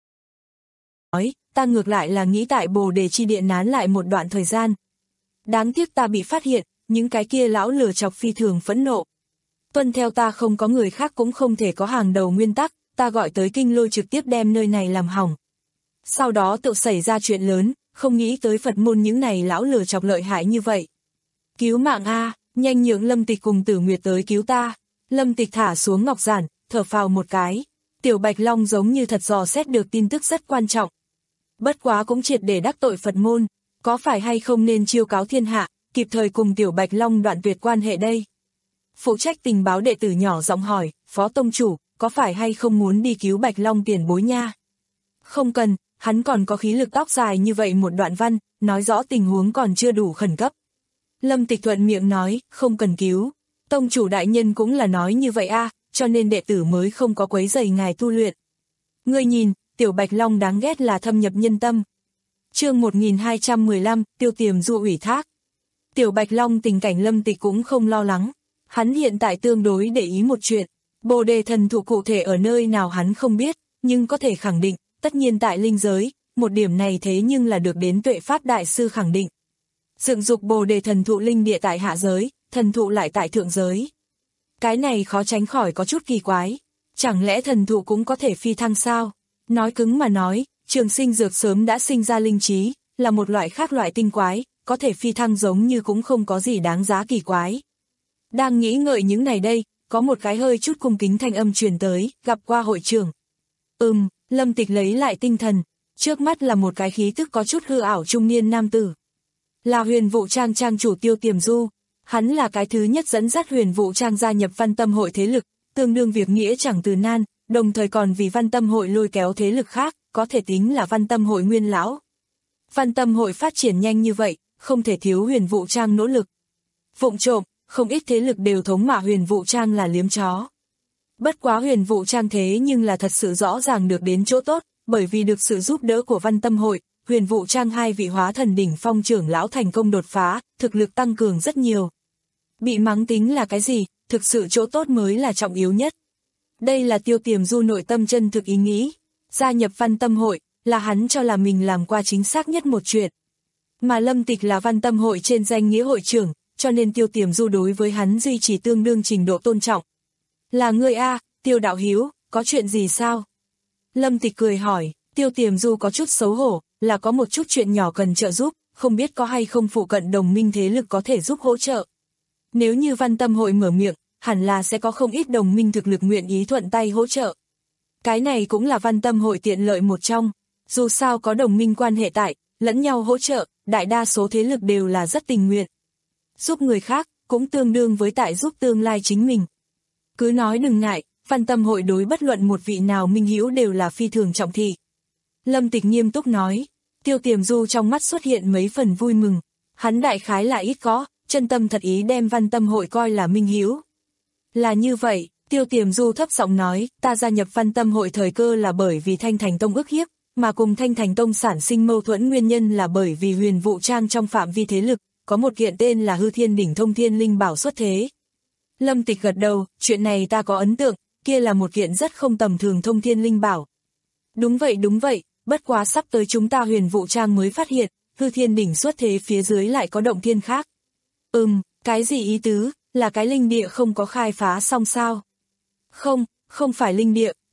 Nói, ta ngược lại là nghĩ tại Bồ Đề chi địa nán lại một đoạn thời gian. Đáng tiếc ta bị phát hiện, những cái kia lão lừa chọc phi thường phẫn nộ. Tuân theo ta không có người khác cũng không thể có hàng đầu nguyên tắc, ta gọi tới kinh lôi trực tiếp đem nơi này làm hỏng. Sau đó tự xảy ra chuyện lớn, không nghĩ tới Phật môn những này lão lừa chọc lợi hại như vậy. Cứu mạng a, nhanh nhượng Lâm Tịch cùng Tử Nguyệt tới cứu ta. Lâm Tịch thả xuống ngọc giản, thở phào một cái. Tiểu Bạch Long giống như thật dò xét được tin tức rất quan trọng. Bất quá cũng triệt để đắc tội Phật môn, có phải hay không nên chiêu cáo thiên hạ, kịp thời cùng Tiểu Bạch Long đoạn tuyệt quan hệ đây. Phụ trách tình báo đệ tử nhỏ giọng hỏi, Phó Tông Chủ, có phải hay không muốn đi cứu Bạch Long tiền bối nha? Không cần, hắn còn có khí lực tóc dài như vậy một đoạn văn, nói rõ tình huống còn chưa đủ khẩn cấp. Lâm Tịch thuận miệng nói, không cần cứu. Tông Chủ đại nhân cũng là nói như vậy a, cho nên đệ tử mới không có quấy rầy ngài tu luyện. Ngươi nhìn, Tiểu Bạch Long đáng ghét là thâm nhập nhân tâm. Chương một nghìn hai trăm mười lăm, Tiêu Tiềm Du ủy thác. Tiểu Bạch Long tình cảnh Lâm Tịch cũng không lo lắng. Hắn hiện tại tương đối để ý một chuyện. Bồ Đề thần thụ cụ thể ở nơi nào hắn không biết, nhưng có thể khẳng định, tất nhiên tại linh giới, một điểm này thế nhưng là được đến Tuệ Pháp Đại Sư khẳng định. Dựng dục Bồ Đề thần thụ linh địa tại hạ giới, thần thụ lại tại thượng giới. Cái này khó tránh khỏi có chút kỳ quái. Chẳng lẽ thần thụ cũng có thể phi thăng sao? Nói cứng mà nói, Trường Sinh Dược sớm đã sinh ra linh trí, là một loại khác loại tinh quái, có thể phi thăng giống như cũng không có gì đáng giá kỳ quái. Đang nghĩ ngợi những này đây, có một cái hơi chút cung kính thanh âm truyền tới, gặp qua hội trưởng. Ừm, Lâm Tịch lấy lại tinh thần, trước mắt là một cái khí tức có chút hư ảo trung niên nam tử. Là Huyền Vũ Trang trang chủ Tiêu Tiềm Du, hắn là cái thứ nhất dẫn dắt Huyền Vũ Trang gia nhập Văn Tâm hội thế lực, tương đương việc nghĩa chẳng từ nan, đồng thời còn vì Văn Tâm hội lôi kéo thế lực khác, có thể tính là Văn Tâm hội nguyên lão. Văn Tâm hội phát triển nhanh như vậy, không thể thiếu Huyền Vũ Trang nỗ lực. Vụng trộm, không ít thế lực đều thống mạ Huyền Vũ Trang là liếm chó. Bất quá Huyền Vũ Trang thế nhưng là thật sự rõ ràng được đến chỗ tốt, bởi vì được sự giúp đỡ của Văn Tâm hội, Huyền Vũ Trang hai vị hóa thần đỉnh phong trưởng lão thành công đột phá, thực lực tăng cường rất nhiều. Bị mắng tính là cái gì, thực sự chỗ tốt mới là trọng yếu nhất. Đây là Tiêu Tiềm Du nội tâm chân thực ý nghĩ, gia nhập Văn Tâm hội, là hắn cho là mình làm qua chính xác nhất một chuyện. Mà Lâm Tịch là Văn Tâm hội trên danh nghĩa hội trưởng, cho nên Tiêu Tiềm Du đối với hắn duy trì tương đương trình độ tôn trọng. Là ngươi a, Tiêu đạo hiếu, có chuyện gì sao? Lâm Tịch cười hỏi, Tiêu Tiềm Du có chút xấu hổ, là có một chút chuyện nhỏ cần trợ giúp, không biết có hay không phụ cận đồng minh thế lực có thể giúp hỗ trợ. Nếu như Văn Tâm hội mở miệng, hẳn là sẽ có không ít đồng minh thực lực nguyện ý thuận tay hỗ trợ. Cái này cũng là Văn Tâm hội tiện lợi một trong, dù sao có đồng minh quan hệ tại, lẫn nhau hỗ trợ, đại đa số thế lực đều là rất tình nguyện. Giúp người khác, cũng tương đương với tại giúp tương lai chính mình. Cứ nói đừng ngại, Văn Tâm hội đối bất luận một vị nào minh hữu đều là phi thường trọng thị. Lâm Tịch nghiêm túc nói, Tiêu Tiềm Du trong mắt xuất hiện mấy phần vui mừng, hắn đại khái là ít có, chân tâm thật ý đem Văn Tâm hội coi là minh hữu. Là như vậy, Tiêu Tiềm Du thấp giọng nói, ta gia nhập Văn Tâm hội thời cơ là bởi vì Thanh Thành Tông ức hiếp, mà cùng Thanh Thành Tông sản sinh mâu thuẫn nguyên nhân là bởi vì Huyền Vũ Trang trong phạm vi thế lực, có một kiện tên là Hư Thiên Đỉnh Thông Thiên Linh Bảo xuất thế. Lâm Tịch gật đầu, chuyện này ta có ấn tượng, kia là một kiện rất không tầm thường Thông Thiên Linh Bảo. Đúng vậy đúng vậy, bất quá sắp tới chúng ta Huyền Vũ Trang mới phát hiện, Hư Thiên Đỉnh xuất thế phía dưới lại có động thiên khác. Ừm, cái gì ý tứ, là cái linh địa không có khai phá xong sao? Không, không phải linh địa,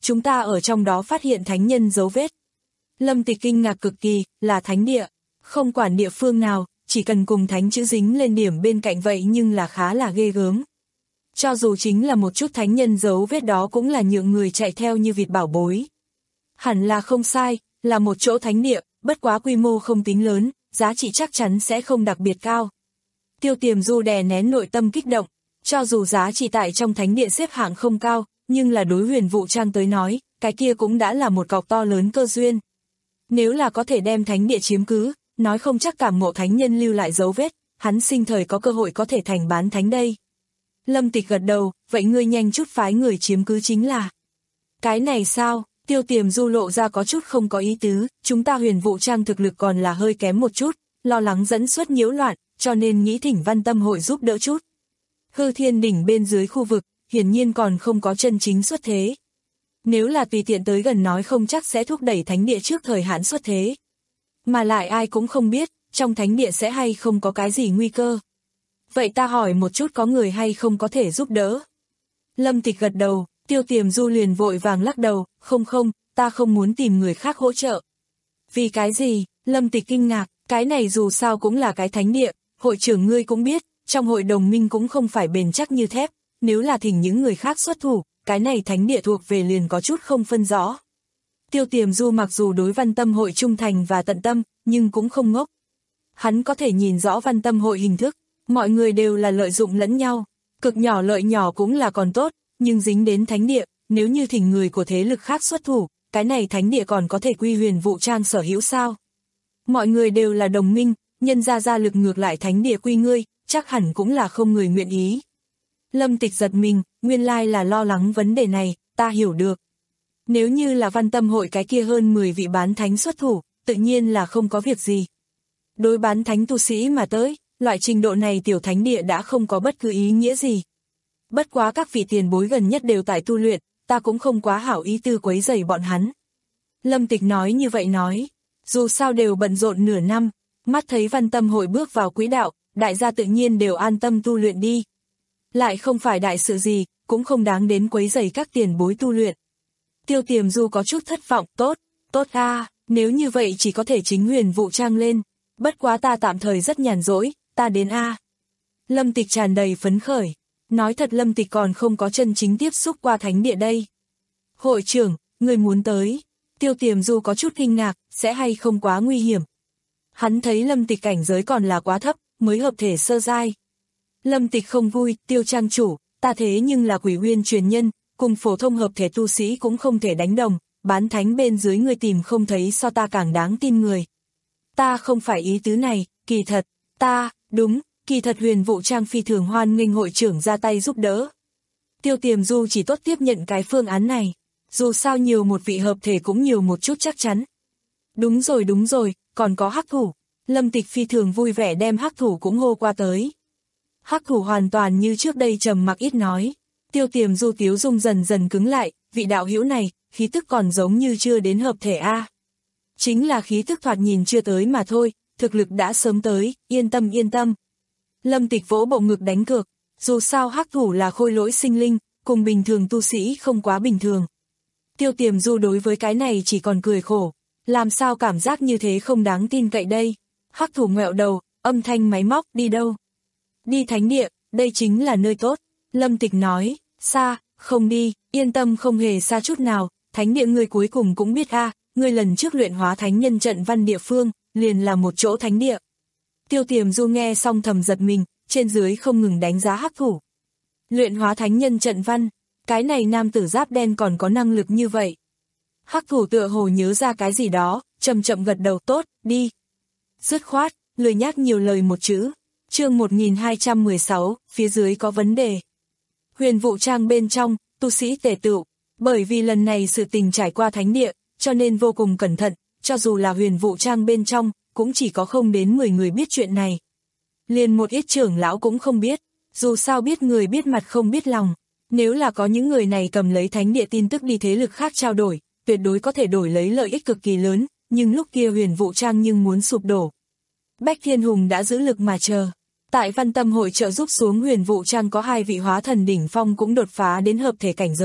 chúng ta ở trong đó phát hiện thánh nhân dấu vết. Lâm Tịch kinh ngạc cực kỳ, là thánh địa, không quản địa phương nào, chỉ cần cùng thánh chữ dính lên điểm bên cạnh vậy nhưng là khá là ghê gớm. Cho dù chính là một chút thánh nhân dấu vết đó cũng là nhượng người chạy theo như vịt bảo bối. Hẳn là không sai, là một chỗ thánh địa, bất quá quy mô không tính lớn, giá trị chắc chắn sẽ không đặc biệt cao. Tiêu Tiềm Du đè nén nội tâm kích động, cho dù giá trị tại trong thánh địa xếp hạng không cao, nhưng là đối Huyền Vũ Trang tới nói, cái kia cũng đã là một cọc to lớn cơ duyên. Nếu là có thể đem thánh địa chiếm cứ, nói không chắc cảm ngộ thánh nhân lưu lại dấu vết, hắn sinh thời có cơ hội có thể thành bán thánh đây. Lâm Tịch gật đầu, vậy ngươi nhanh chút phái người chiếm cứ chính là. Cái này sao? Tiêu Tiềm Du lộ ra có chút không có ý tứ, chúng ta Huyền Vũ Trang thực lực còn là hơi kém một chút, lo lắng dẫn xuất nhiễu loạn, cho nên nghĩ thỉnh Văn Tâm hội giúp đỡ chút. Hư Thiên đỉnh bên dưới khu vực, hiển nhiên còn không có chân chính xuất thế. Nếu là tùy tiện tới gần nói không chắc sẽ thúc đẩy thánh địa trước thời hạn xuất thế. Mà lại ai cũng không biết, trong thánh địa sẽ hay không có cái gì nguy cơ. Vậy ta hỏi một chút có người hay không có thể giúp đỡ. Lâm Tịch gật đầu, Tiêu Tiềm Du liền vội vàng lắc đầu, không không, ta không muốn tìm người khác hỗ trợ. Vì cái gì? Lâm Tịch kinh ngạc, cái này dù sao cũng là cái thánh địa, hội trưởng ngươi cũng biết, trong hội đồng minh cũng không phải bền chắc như thép, nếu là thỉnh những người khác xuất thủ, cái này thánh địa thuộc về liền có chút không phân rõ. Tiêu Tiềm Du mặc dù đối Văn Tâm hội trung thành và tận tâm, nhưng cũng không ngốc. Hắn có thể nhìn rõ Văn Tâm hội hình thức, mọi người đều là lợi dụng lẫn nhau, cực nhỏ lợi nhỏ cũng là còn tốt, nhưng dính đến thánh địa, nếu như thỉnh người của thế lực khác xuất thủ, cái này thánh địa còn có thể quy Huyền Vũ Trang sở hữu sao? Mọi người đều là đồng minh, nhân ra ra lực ngược lại thánh địa quy ngươi, chắc hẳn cũng là không người nguyện ý. Lâm Tịch giật mình, nguyên lai là lo lắng vấn đề này, ta hiểu được. Nếu như là Văn Tâm hội cái kia hơn mười vị bán thánh xuất thủ, tự nhiên là không có việc gì. Đối bán thánh tu sĩ mà tới, loại trình độ này tiểu thánh địa đã không có bất cứ ý nghĩa gì. Bất quá các vị tiền bối gần nhất đều tại tu luyện, ta cũng không quá hảo ý tư quấy rầy bọn hắn. Lâm Tịch nói như vậy nói, dù sao đều bận rộn nửa năm, mắt thấy Văn Tâm hội bước vào quỹ đạo, đại gia tự nhiên đều an tâm tu luyện đi. Lại không phải đại sự gì, cũng không đáng đến quấy rầy các tiền bối tu luyện. Tiêu Tiềm Du có chút thất vọng, tốt, tốt a, nếu như vậy chỉ có thể chính Huyền Vũ Trang lên, bất quá ta tạm thời rất nhàn rỗi, ta đến a. Lâm Tịch tràn đầy phấn khởi, nói thật Lâm Tịch còn không có chân chính tiếp xúc qua thánh địa đây. Hội trưởng, người muốn tới, Tiêu Tiềm Du có chút kinh ngạc, sẽ hay không quá nguy hiểm. Hắn thấy Lâm Tịch cảnh giới còn là quá thấp, mới hợp thể sơ giai. Lâm Tịch không vui, Tiêu trang chủ, ta thế nhưng là Quỷ Uyên truyền nhân, cùng phổ thông hợp thể tu sĩ cũng không thể đánh đồng, bán thánh bên dưới người tìm không thấy so ta càng đáng tin người. Ta không phải ý tứ này, kỳ thật, ta, đúng, kỳ thật Huyền Vũ Trang phi thường hoan nghênh hội trưởng ra tay giúp đỡ. Tiêu Tiềm Du chỉ tốt tiếp nhận cái phương án này, dù sao nhiều một vị hợp thể cũng nhiều một chút chắc chắn. Đúng rồi đúng rồi, còn có hắc thủ, Lâm Tịch phi thường vui vẻ đem hắc thủ cũng hô qua tới. Hắc thủ hoàn toàn như trước đây trầm mặc ít nói. Tiêu Tiềm Du tiếu dung dần dần cứng lại, vị đạo hữu này, khí tức còn giống như chưa đến hợp thể a. Chính là khí tức thoạt nhìn chưa tới mà thôi, thực lực đã sớm tới, yên tâm yên tâm. Lâm Tịch vỗ bộ ngực đánh cược, dù sao hắc thủ là khôi lỗi sinh linh, cùng bình thường tu sĩ không quá bình thường. Tiêu Tiềm Du đối với cái này chỉ còn cười khổ, làm sao cảm giác như thế không đáng tin cậy đây. Hắc thủ ngẹo đầu, âm thanh máy móc, đi đâu? Đi thánh địa, đây chính là nơi tốt. Lâm Tịch nói, xa, không đi, yên tâm không hề xa chút nào, thánh địa ngươi cuối cùng cũng biết a, ngươi lần trước luyện hóa thánh nhân trận văn địa phương, liền là một chỗ thánh địa. Tiêu Tiềm Du nghe xong thầm giật mình, trên dưới không ngừng đánh giá hắc thủ. Luyện hóa thánh nhân trận văn, cái này nam tử giáp đen còn có năng lực như vậy. Hắc thủ tựa hồ nhớ ra cái gì đó, chậm chậm gật đầu, tốt, đi. Dứt khoát, lười nhác nhiều lời một chữ. Chương một nghìn hai trăm mười sáu, phía dưới có vấn đề. Huyền Vũ Trang bên trong, tu sĩ tề tựu, bởi vì lần này sự tình trải qua thánh địa, cho nên vô cùng cẩn thận, cho dù là Huyền Vũ Trang bên trong, cũng chỉ có không đến mười người biết chuyện này. Liền một ít trưởng lão cũng không biết, dù sao biết người biết mặt không biết lòng, nếu là có những người này cầm lấy thánh địa tin tức đi thế lực khác trao đổi, tuyệt đối có thể đổi lấy lợi ích cực kỳ lớn, nhưng lúc kia Huyền Vũ Trang nhưng muốn sụp đổ. Bách Thiên Hùng đã giữ lực mà chờ. Tại Văn Tâm hội trợ giúp xuống Huyền Vũ Trang có hai vị hóa thần đỉnh phong cũng đột phá đến hợp thể cảnh giới,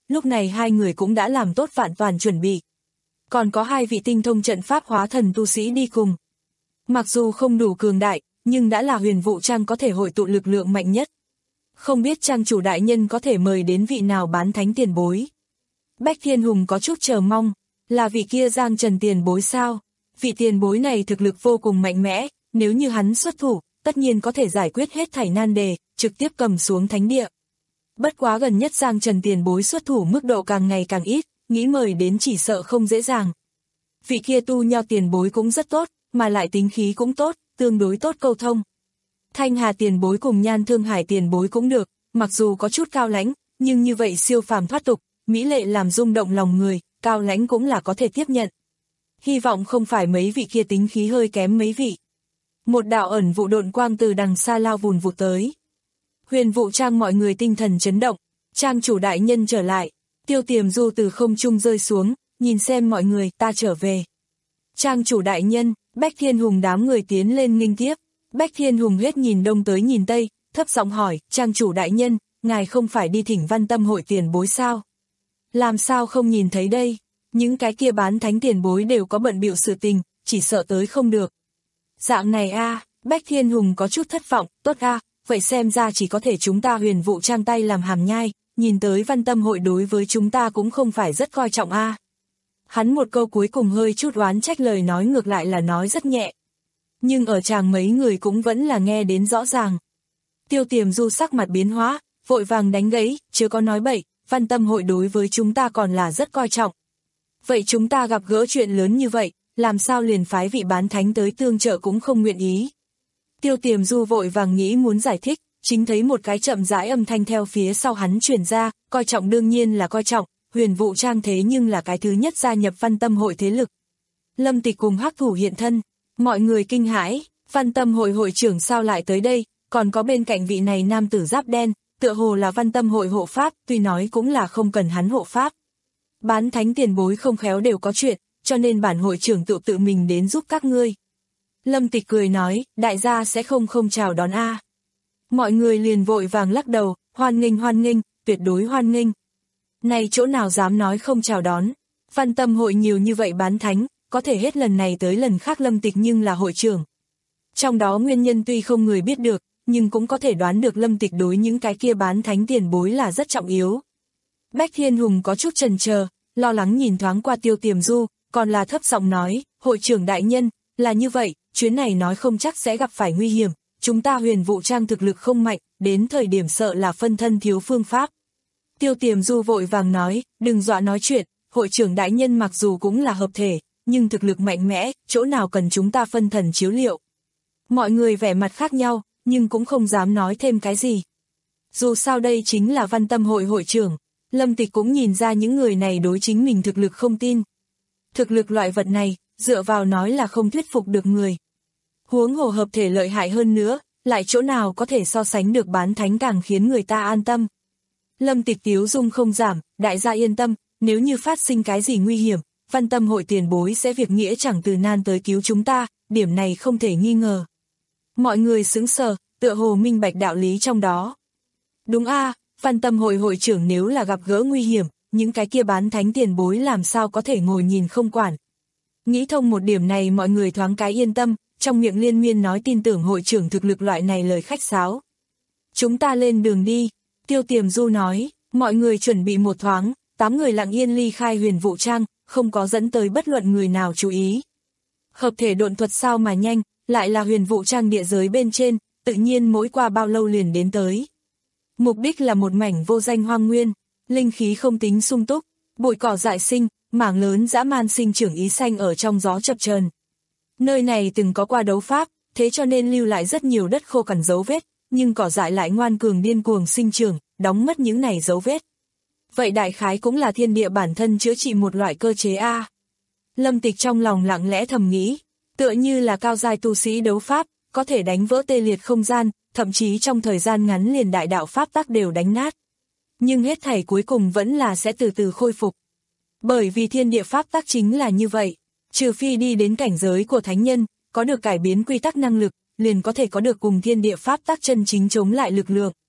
lúc này hai người cũng đã làm tốt vạn toàn chuẩn bị. Còn có hai vị tinh thông trận pháp hóa thần tu sĩ đi cùng. Mặc dù không đủ cường đại, nhưng đã là Huyền Vũ Trang có thể hội tụ lực lượng mạnh nhất. Không biết trang chủ đại nhân có thể mời đến vị nào bán thánh tiền bối. Bách Thiên Hùng có chút chờ mong, là vị kia Giang Trần tiền bối sao? Vị tiền bối này thực lực vô cùng mạnh mẽ, nếu như hắn xuất thủ, tất nhiên có thể giải quyết hết thảy nan đề, trực tiếp cầm xuống thánh địa. Bất quá gần nhất Giang Trần tiền bối xuất thủ mức độ càng ngày càng ít, nghĩ mời đến chỉ sợ không dễ dàng. Vị kia Tu Nho tiền bối cũng rất tốt, mà lại tính khí cũng tốt, tương đối tốt câu thông. Thanh Hà tiền bối cùng Nhan Thương Hải tiền bối cũng được, mặc dù có chút cao lãnh, nhưng như vậy siêu phàm thoát tục, mỹ lệ làm rung động lòng người, cao lãnh cũng là có thể tiếp nhận. Hy vọng không phải mấy vị kia tính khí hơi kém mấy vị. Một đạo ẩn vụ độn quang từ đằng xa lao vùn vụt tới. Huyền Vũ Trang mọi người tinh thần chấn động, trang chủ đại nhân trở lại, Tiêu Tiềm Du từ không trung rơi xuống, nhìn xem mọi người, ta trở về. Trang chủ đại nhân, Bách Thiên Hùng đám người tiến lên nghênh tiếp. Bách Thiên Hùng hết nhìn đông tới nhìn tây, thấp giọng hỏi, trang chủ đại nhân, ngài không phải đi thỉnh Văn Tâm hội tiền bối sao? Làm sao không nhìn thấy đây? Những cái kia bán thánh tiền bối đều có bận bịu sự tình, chỉ sợ tới không được. Dạng này a, à, Bách Thiên Hùng có chút thất vọng, tốt a, à, vậy xem ra chỉ có thể chúng ta Huyền Vũ Trang tay làm hàm nhai, nhìn tới Văn Tâm hội đối với chúng ta cũng không phải rất coi trọng a. À. Hắn một câu cuối cùng hơi chút oán trách, lời nói ngược lại là nói rất nhẹ. Nhưng ở tràng mấy người cũng vẫn là nghe đến rõ ràng. Tiêu Tiềm Du sắc mặt biến hóa, vội vàng đánh gãy, chưa có nói bậy, Văn Tâm hội đối với chúng ta còn là rất coi trọng. Vậy chúng ta gặp gỡ chuyện lớn như vậy, làm sao liền phái vị bán thánh tới tương trợ cũng không nguyện ý. Tiêu Tiềm Du vội vàng nghĩ muốn giải thích, chính thấy một cái chậm rãi âm thanh theo phía sau hắn truyền ra, coi trọng đương nhiên là coi trọng, Huyền Vũ Trang thế nhưng là cái thứ nhất gia nhập Văn Tâm hội thế lực. Lâm Tịch cùng Hắc Thủ hiện thân, mọi người kinh hãi, Văn Tâm hội hội trưởng sao lại tới đây, còn có bên cạnh vị này nam tử giáp đen, tựa hồ là Văn Tâm hội hộ pháp, tuy nói cũng là không cần hắn hộ pháp. Bán thánh tiền bối không khéo đều có chuyện, cho nên bản hội trưởng tự tự mình đến giúp các ngươi. Lâm Tịch cười nói, đại gia sẽ không không chào đón a. Mọi người liền vội vàng lắc đầu, hoan nghênh hoan nghênh, tuyệt đối hoan nghênh. Này chỗ nào dám nói không chào đón, Văn Tâm hội nhiều như vậy bán thánh, có thể hết lần này tới lần khác Lâm Tịch nhưng là hội trưởng. Trong đó nguyên nhân tuy không người biết được, nhưng cũng có thể đoán được Lâm Tịch đối những cái kia bán thánh tiền bối là rất trọng yếu. Bách Thiên Hùng có chút chần chờ, lo lắng nhìn thoáng qua Tiêu Tiềm Du, còn là thấp giọng nói, hội trưởng đại nhân, là như vậy, chuyến này nói không chắc sẽ gặp phải nguy hiểm, chúng ta Huyền Vũ Trang thực lực không mạnh, đến thời điểm sợ là phân thân thiếu phương pháp. Tiêu Tiềm Du vội vàng nói, đừng dọa nói chuyện, hội trưởng đại nhân mặc dù cũng là hợp thể, nhưng thực lực mạnh mẽ, chỗ nào cần chúng ta phân thần chiếu liệu. Mọi người vẻ mặt khác nhau, nhưng cũng không dám nói thêm cái gì. Dù sao đây chính là Văn Tâm hội hội trưởng, Lâm Tịch cũng nhìn ra những người này đối chính mình thực lực không tin. Thực lực loại vật này, dựa vào nói là không thuyết phục được người. Huống hồ hợp thể lợi hại hơn nữa, lại chỗ nào có thể so sánh được bán thánh càng khiến người ta an tâm. Lâm Tịch tiếu dung không giảm, đại gia yên tâm, nếu như phát sinh cái gì nguy hiểm, Văn Tâm hội tiền bối sẽ việc nghĩa chẳng từ nan tới cứu chúng ta, điểm này không thể nghi ngờ. Mọi người sững sờ, tựa hồ minh bạch đạo lý trong đó. Đúng a, à, Văn Tâm hội hội trưởng nếu là gặp gỡ nguy hiểm, những cái kia bán thánh tiền bối làm sao có thể ngồi nhìn không quản. Nghĩ thông một điểm này mọi người thoáng cái yên tâm, trong miệng liên miên nói tin tưởng hội trưởng thực lực loại này lời khách sáo. Chúng ta lên đường đi, Tiêu Tiềm Du nói, mọi người chuẩn bị một thoáng, tám người lặng yên ly khai Huyền Vũ Trang, không có dẫn tới bất luận người nào chú ý. Hợp thể độn thuật sao mà nhanh, lại là Huyền Vũ Trang địa giới bên trên, tự nhiên mỗi qua bao lâu liền đến tới. Mục đích là một mảnh vô danh hoang nguyên, linh khí không tính sung túc, bụi cỏ dại sinh, mảng lớn dã man sinh trưởng ý xanh ở trong gió chập chờn. Nơi này từng có qua đấu pháp, thế cho nên lưu lại rất nhiều đất khô cằn dấu vết, nhưng cỏ dại lại ngoan cường điên cuồng sinh trưởng, đóng mất những này dấu vết. Vậy đại khái cũng là thiên địa bản thân chữa trị một loại cơ chế a. Lâm Tịch trong lòng lặng lẽ thầm nghĩ, tựa như là cao giai tu sĩ đấu pháp, có thể đánh vỡ tê liệt không gian, thậm chí trong thời gian ngắn liền đại đạo pháp tắc đều đánh nát. Nhưng hết thảy cuối cùng vẫn là sẽ từ từ khôi phục. Bởi vì thiên địa pháp tắc chính là như vậy, trừ phi đi đến cảnh giới của thánh nhân, có được cải biến quy tắc năng lực, liền có thể có được cùng thiên địa pháp tắc chân chính chống lại lực lượng.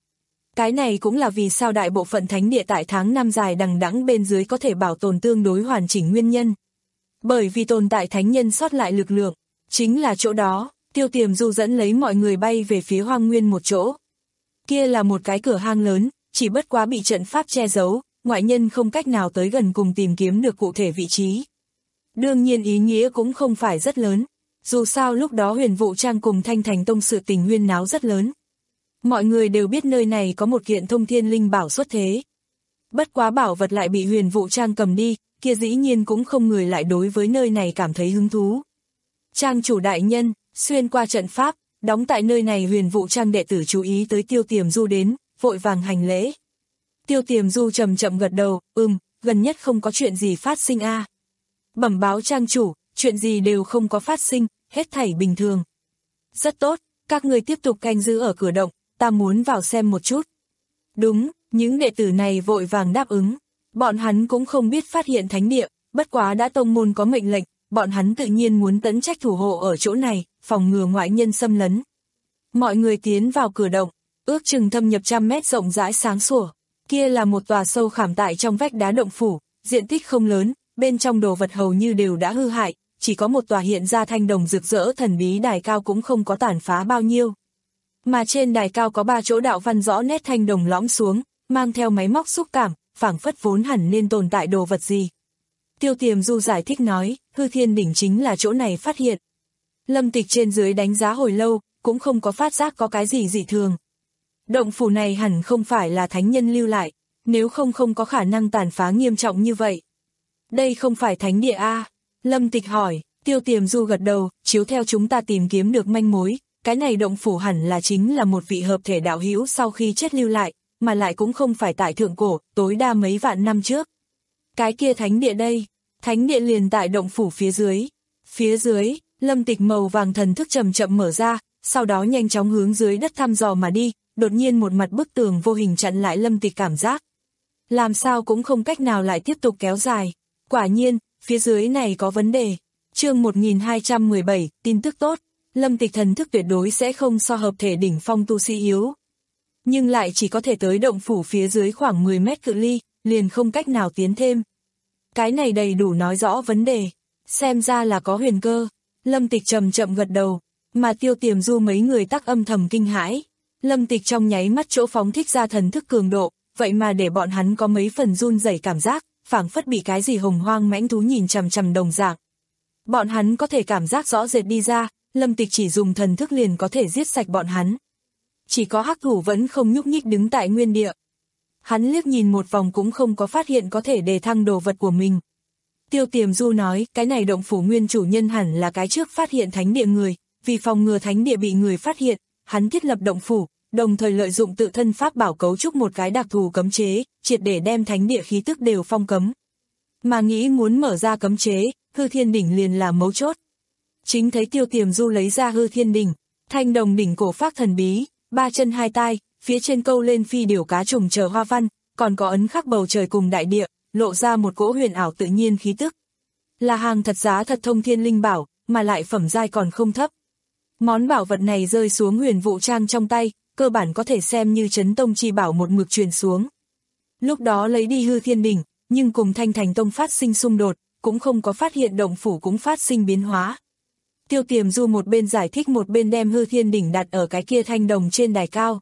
Cái này cũng là vì sao đại bộ phận thánh địa tại tháng năm dài đằng đẵng bên dưới có thể bảo tồn tương đối hoàn chỉnh nguyên nhân. Bởi vì tồn tại thánh nhân sót lại lực lượng, chính là chỗ đó, Tiêu Tiềm Du dẫn lấy mọi người bay về phía hoang nguyên một chỗ. Kia là một cái cửa hang lớn, chỉ bất quá bị trận pháp che giấu, ngoại nhân không cách nào tới gần cùng tìm kiếm được cụ thể vị trí. Đương nhiên ý nghĩa cũng không phải rất lớn, dù sao lúc đó Huyền Vũ Trang cùng Thanh Thành Tông sự tình huyên náo rất lớn. Mọi người đều biết nơi này có một kiện thông thiên linh bảo xuất thế. Bất quá bảo vật lại bị Huyền Vũ Trang cầm đi, kia dĩ nhiên cũng không người lại đối với nơi này cảm thấy hứng thú. Trang chủ đại nhân, xuyên qua trận pháp, đóng tại nơi này Huyền Vũ Trang đệ tử chú ý tới Tiêu Tiềm Du đến, vội vàng hành lễ. Tiêu Tiềm Du chậm chậm gật đầu, ừm, gần nhất không có chuyện gì phát sinh a. À. Bẩm báo trang chủ, chuyện gì đều không có phát sinh, hết thảy bình thường. Rất tốt, các người tiếp tục canh giữ ở cửa động, ta muốn vào xem một chút. Đúng, những đệ tử này vội vàng đáp ứng. Bọn hắn cũng không biết phát hiện thánh địa, bất quá đã tông môn có mệnh lệnh, bọn hắn tự nhiên muốn tấn trách thủ hộ ở chỗ này, phòng ngừa ngoại nhân xâm lấn. Mọi người tiến vào cửa động, ước chừng thâm nhập trăm mét rộng rãi sáng sủa. Kia là một tòa sâu khảm tại trong vách đá động phủ, diện tích không lớn, bên trong đồ vật hầu như đều đã hư hại, chỉ có một tòa hiện ra thanh đồng rực rỡ thần bí đài cao cũng không có tàn phá bao nhiêu. Mà trên đài cao có ba chỗ đạo văn rõ nét thanh đồng lõm xuống, mang theo máy móc xúc cảm, phảng phất vốn hẳn nên tồn tại đồ vật gì. Tiêu Tiềm Du giải thích nói, hư thiên đỉnh chính là chỗ này phát hiện. Lâm Tịch trên dưới đánh giá hồi lâu, cũng không có phát giác có cái gì dị thường. Động phủ này hẳn không phải là thánh nhân lưu lại, nếu không không có khả năng tàn phá nghiêm trọng như vậy. Đây không phải thánh địa a? Lâm Tịch hỏi. Tiêu Tiềm Du gật đầu, chiếu theo chúng ta tìm kiếm được manh mối, cái này động phủ hẳn là chính là một vị hợp thể đạo hữu sau khi chết lưu lại, mà lại cũng không phải tại thượng cổ, tối đa mấy vạn năm trước. Cái kia thánh địa đây, thánh địa liền tại động phủ phía dưới. Phía dưới, Lâm Tịch màu vàng thần thức chậm chậm mở ra, sau đó nhanh chóng hướng dưới đất thăm dò mà đi, đột nhiên một mặt bức tường vô hình chặn lại Lâm Tịch cảm giác. Làm sao cũng không cách nào lại tiếp tục kéo dài. Quả nhiên, phía dưới này có vấn đề. Chương một nghìn hai trăm mười bảy, tin tức tốt. Lâm Tịch thần thức tuyệt đối sẽ không so hợp thể đỉnh phong tu sĩ yếu. Nhưng lại chỉ có thể tới động phủ phía dưới khoảng mười mét cự ly, liền không cách nào tiến thêm. Cái này đầy đủ nói rõ vấn đề. Xem ra là có huyền cơ. Lâm Tịch chậm chậm gật đầu, mà Tiêu Tiềm Du mấy người tắc âm thầm kinh hãi. Lâm Tịch trong nháy mắt chỗ phóng thích ra thần thức cường độ, vậy mà để bọn hắn có mấy phần run rẩy cảm giác, phảng phất bị cái gì hồng hoang mãnh thú nhìn chằm chằm đồng dạng. Bọn hắn có thể cảm giác rõ rệt đi ra, Lâm Tịch chỉ dùng thần thức liền có thể giết sạch bọn hắn. Chỉ có hắc thủ vẫn không nhúc nhích đứng tại nguyên địa. Hắn liếc nhìn một vòng cũng không có phát hiện có thể đề thăng đồ vật của mình. Tiêu Tiềm Du nói, cái này động phủ nguyên chủ nhân hẳn là cái trước phát hiện thánh địa người, vì phòng ngừa thánh địa bị người phát hiện, hắn thiết lập động phủ, đồng thời lợi dụng tự thân pháp bảo cấu trúc một cái đặc thù cấm chế, triệt để đem thánh địa khí tức đều phong cấm. Mà nghĩ muốn mở ra cấm chế, hư thiên đỉnh liền là mấu chốt. Chính thấy Tiêu Tiềm Du lấy ra hư thiên đỉnh, thanh đồng đỉnh cổ phác thần bí, ba chân hai tai, phía trên câu lên phi điểu cá trùng chờ hoa văn, còn có ấn khắc bầu trời cùng đại địa, lộ ra một cỗ huyền ảo tự nhiên khí tức. Là hàng thật giá thật thông thiên linh bảo, mà lại phẩm giai còn không thấp. Món bảo vật này rơi xuống Huyền Vũ Trang trong tay, cơ bản có thể xem như Chấn Tông chi bảo một mực truyền xuống. Lúc đó lấy đi hư thiên đỉnh, nhưng cùng Thanh Thành Tông phát sinh xung đột, cũng không có phát hiện động phủ cũng phát sinh biến hóa. Tiêu Tiềm Du một bên giải thích một bên đem hư thiên đỉnh đặt ở cái kia thanh đồng trên đài cao.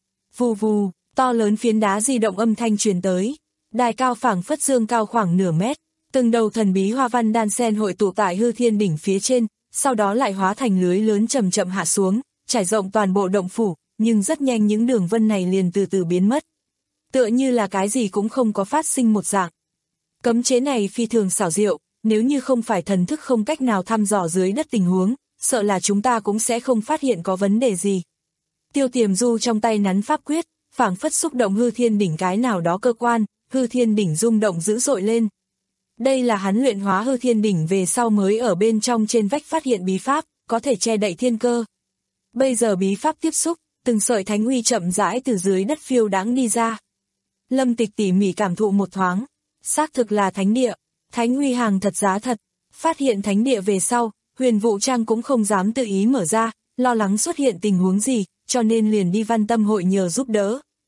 Vù vù, to lớn phiến đá di động âm thanh truyền tới. Đài cao phảng phất dương cao khoảng nửa mét, từng đầu thần bí hoa văn đan sen hội tụ tại hư thiên đỉnh phía trên, sau đó lại hóa thành lưới lớn chậm chậm hạ xuống, trải rộng toàn bộ động phủ, nhưng rất nhanh những đường vân này liền từ từ biến mất. Tựa như là cái gì cũng không có phát sinh một dạng. Cấm chế này phi thường xảo diệu, nếu như không phải thần thức không cách nào thăm dò dưới đất tình huống, sợ là chúng ta cũng sẽ không phát hiện có vấn đề gì. Tiêu Tiềm Du trong tay nắn pháp quyết, phảng phất xúc động hư thiên đỉnh cái nào đó cơ quan, hư thiên đỉnh rung động dữ dội lên. Đây là hắn luyện hóa hư thiên đỉnh về sau mới ở bên trong trên vách phát hiện bí pháp, có thể che đậy thiên cơ. Bây giờ bí pháp tiếp xúc, từng sợi thánh uy chậm rãi từ dưới đất phiêu đãng đi ra. Lâm Tịch tỉ mỉ cảm thụ một thoáng, xác thực là thánh địa, thánh uy hàng thật giá thật. Phát hiện thánh địa về sau, Huyền Vũ Trang cũng không dám tự ý mở ra, lo lắng xuất hiện tình huống gì, cho nên liền đi Văn Tâm hội nhờ giúp đỡ.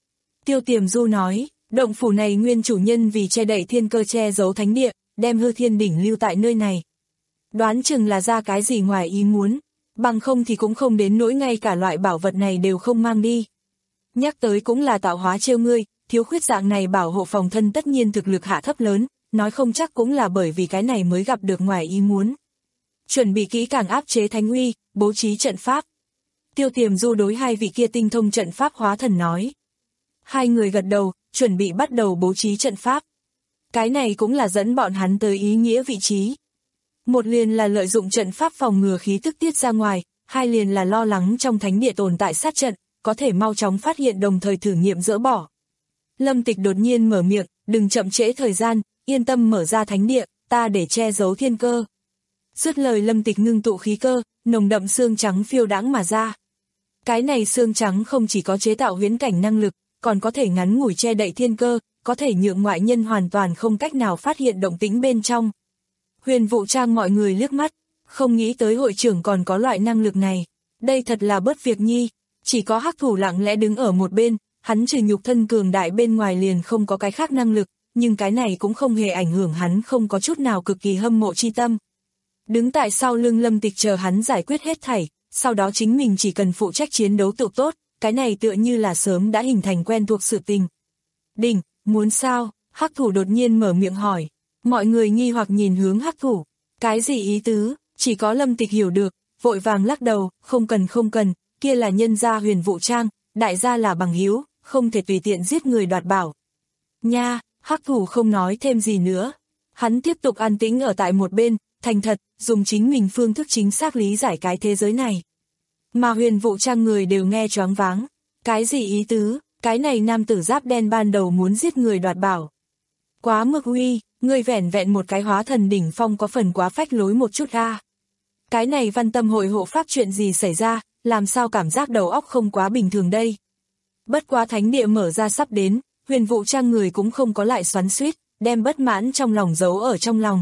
Tiêu Tiềm Du nói, động phủ này nguyên chủ nhân vì che đậy thiên cơ che giấu thánh địa, đem hư thiên đỉnh lưu tại nơi này. Đoán chừng là ra cái gì ngoài ý muốn, bằng không thì cũng không đến nỗi ngay cả loại bảo vật này đều không mang đi. Nhắc tới cũng là tạo hóa trêu ngươi, thiếu khuyết dạng này bảo hộ phòng thân tất nhiên thực lực hạ thấp lớn, nói không chắc cũng là bởi vì cái này mới gặp được ngoài ý muốn. Chuẩn bị kỹ càng áp chế thánh uy, bố trí trận pháp. Tiêu Tiềm Du đối hai vị kia tinh thông trận pháp hóa thần nói. Hai người gật đầu, chuẩn bị bắt đầu bố trí trận pháp. Cái này cũng là dẫn bọn hắn tới ý nghĩa vị trí. Một liền là lợi dụng trận pháp phòng ngừa khí tức tiết ra ngoài, hai liền là lo lắng trong thánh địa tồn tại sát trận, có thể mau chóng phát hiện đồng thời thử nghiệm dỡ bỏ. Lâm Tịch đột nhiên mở miệng, đừng chậm trễ thời gian, yên tâm mở ra thánh địa, ta để che giấu thiên cơ. Dứt lời Lâm Tịch ngưng tụ khí cơ, nồng đậm xương trắng phiêu đãng mà ra. Cái này xương trắng không chỉ có chế tạo huyễn cảnh năng lực, còn có thể ngắn ngủi che đậy thiên cơ, có thể nhượng ngoại nhân hoàn toàn không cách nào phát hiện động tĩnh bên trong. Huyền Vũ Trang mọi người liếc mắt, không nghĩ tới hội trưởng còn có loại năng lực này. Đây thật là bớt việc nhi, chỉ có Hắc Thủ lặng lẽ đứng ở một bên, hắn trừ nhục thân cường đại bên ngoài liền không có cái khác năng lực, nhưng cái này cũng không hề ảnh hưởng hắn không có chút nào cực kỳ hâm mộ chi tâm. Đứng tại sau lưng Lâm Tịch chờ hắn giải quyết hết thảy, sau đó chính mình chỉ cần phụ trách chiến đấu tự tốt, cái này tựa như là sớm đã hình thành quen thuộc sự tình. Đỉnh, muốn sao? Hắc Thủ đột nhiên mở miệng hỏi. Mọi người nghi hoặc nhìn hướng Hắc Thủ. Cái gì ý tứ? Chỉ có Lâm Tịch hiểu được, vội vàng lắc đầu, không cần không cần, kia là nhân gia Huyền Vũ Trang, đại gia là bằng hữu, không thể tùy tiện giết người đoạt bảo. Nha, Hắc Thủ không nói thêm gì nữa. Hắn tiếp tục an tĩnh ở tại một bên, thành thật, dùng chính mình phương thức chính xác lý giải cái thế giới này. Mà Huyền Vũ Trang người đều nghe choáng váng. Cái gì ý tứ? Cái này nam tử giáp đen ban đầu muốn giết người đoạt bảo. Quá mực uy, người vẻn vẹn một cái hóa thần đỉnh phong có phần quá phách lối một chút a. Cái này Văn Tâm hội hộ pháp chuyện gì xảy ra, làm sao cảm giác đầu óc không quá bình thường đây. Bất quá thánh địa mở ra sắp đến, Huyền Vũ Trang người cũng không có lại xoắn xuýt, đem bất mãn trong lòng giấu ở trong lòng.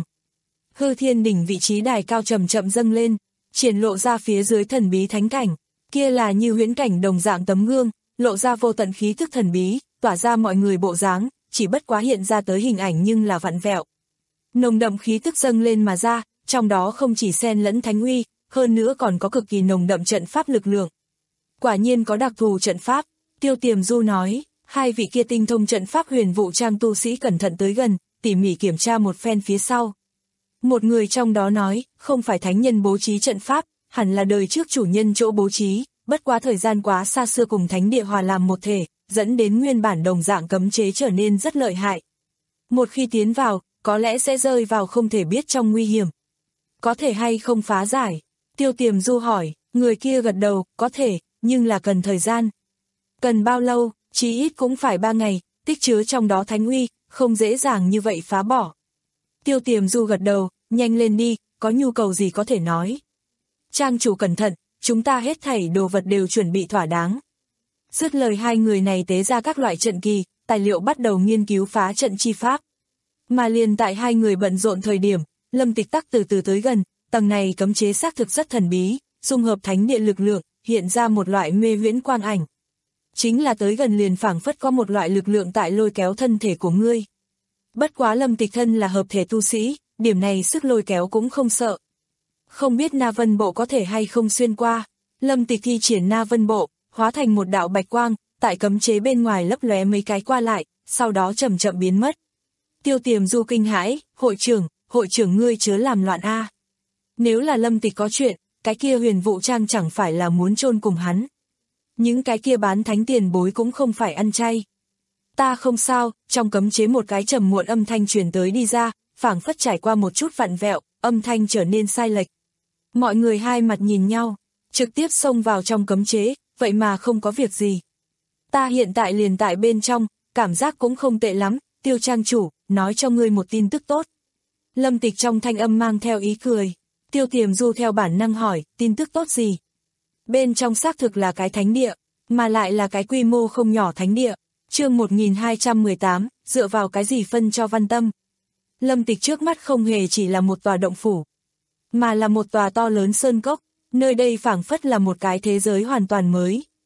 Hư thiên đỉnh vị trí đài cao chậm chậm dâng lên, triển lộ ra phía dưới thần bí thánh cảnh, kia là như huyễn cảnh đồng dạng tấm gương, lộ ra vô tận khí thức thần bí, tỏa ra mọi người bộ dáng, chỉ bất quá hiện ra tới hình ảnh nhưng là vặn vẹo. Nồng đậm khí tức dâng lên mà ra, trong đó không chỉ xen lẫn thánh uy, hơn nữa còn có cực kỳ nồng đậm trận pháp lực lượng. Quả nhiên có đặc thù trận pháp, Tiêu Tiềm Du nói, hai vị kia tinh thông trận pháp Huyền Vũ Trang tu sĩ cẩn thận tới gần, tỉ mỉ kiểm tra một phen phía sau. Một người trong đó nói, không phải thánh nhân bố trí trận pháp, hẳn là đời trước chủ nhân chỗ bố trí, bất quá thời gian quá xa xưa cùng thánh địa hòa làm một thể, dẫn đến nguyên bản đồng dạng cấm chế trở nên rất lợi hại. Một khi tiến vào, có lẽ sẽ rơi vào không thể biết trong nguy hiểm. Có thể hay không phá giải? Tiêu Tiềm Du hỏi, người kia gật đầu, có thể, nhưng là cần thời gian. Cần bao lâu? Chí ít cũng phải ba ngày, tích chứa trong đó thánh uy, không dễ dàng như vậy phá bỏ. Tiêu Tiềm Du gật đầu, nhanh lên đi, có nhu cầu gì có thể nói. Trang chủ cẩn thận, chúng ta hết thảy đồ vật đều chuẩn bị thỏa đáng. Dứt lời hai người này tế ra các loại trận kỳ, tài liệu bắt đầu nghiên cứu phá trận chi pháp. Mà liền tại hai người bận rộn thời điểm, Lâm Tịch Tắc từ từ tới gần, tầng này cấm chế xác thực rất thần bí, dung hợp thánh địa lực lượng, hiện ra một loại mê huyễn quang ảnh. Chính là tới gần liền phảng phất có một loại lực lượng tại lôi kéo thân thể của ngươi. Bất quá Lâm Tịch thân là hợp thể tu sĩ, điểm này sức lôi kéo cũng không sợ. Không biết Na Vân Bộ có thể hay không xuyên qua. Lâm Tịch thi triển Na Vân Bộ, hóa thành một đạo bạch quang, tại cấm chế bên ngoài lấp lóe mấy cái qua lại, sau đó chậm chậm biến mất. Tiêu Tiềm Du kinh hãi, hội trưởng, hội trưởng ngươi chớ làm loạn a. Nếu là Lâm Tịch có chuyện, cái kia Huyền Vũ Trang chẳng phải là muốn chôn cùng hắn. Những cái kia bán thánh tiền bối cũng không phải ăn chay. Ta không sao, trong cấm chế một cái trầm muộn âm thanh truyền tới đi ra, phảng phất trải qua một chút vặn vẹo, âm thanh trở nên sai lệch. Mọi người hai mặt nhìn nhau, trực tiếp xông vào trong cấm chế, vậy mà không có việc gì. Ta hiện tại liền tại bên trong, cảm giác cũng không tệ lắm, Tiêu Trang chủ, nói cho ngươi một tin tức tốt. Lâm Tịch trong thanh âm mang theo ý cười. Tiêu Tiềm Du theo bản năng hỏi, tin tức tốt gì? Bên trong xác thực là cái thánh địa, mà lại là cái quy mô không nhỏ thánh địa. Chương một nghìn hai trăm mười tám, dựa vào cái gì phân cho Văn Tâm? Lâm Tịch trước mắt không hề chỉ là một tòa động phủ, mà là một tòa to lớn sơn cốc, nơi đây phảng phất là một cái thế giới hoàn toàn mới.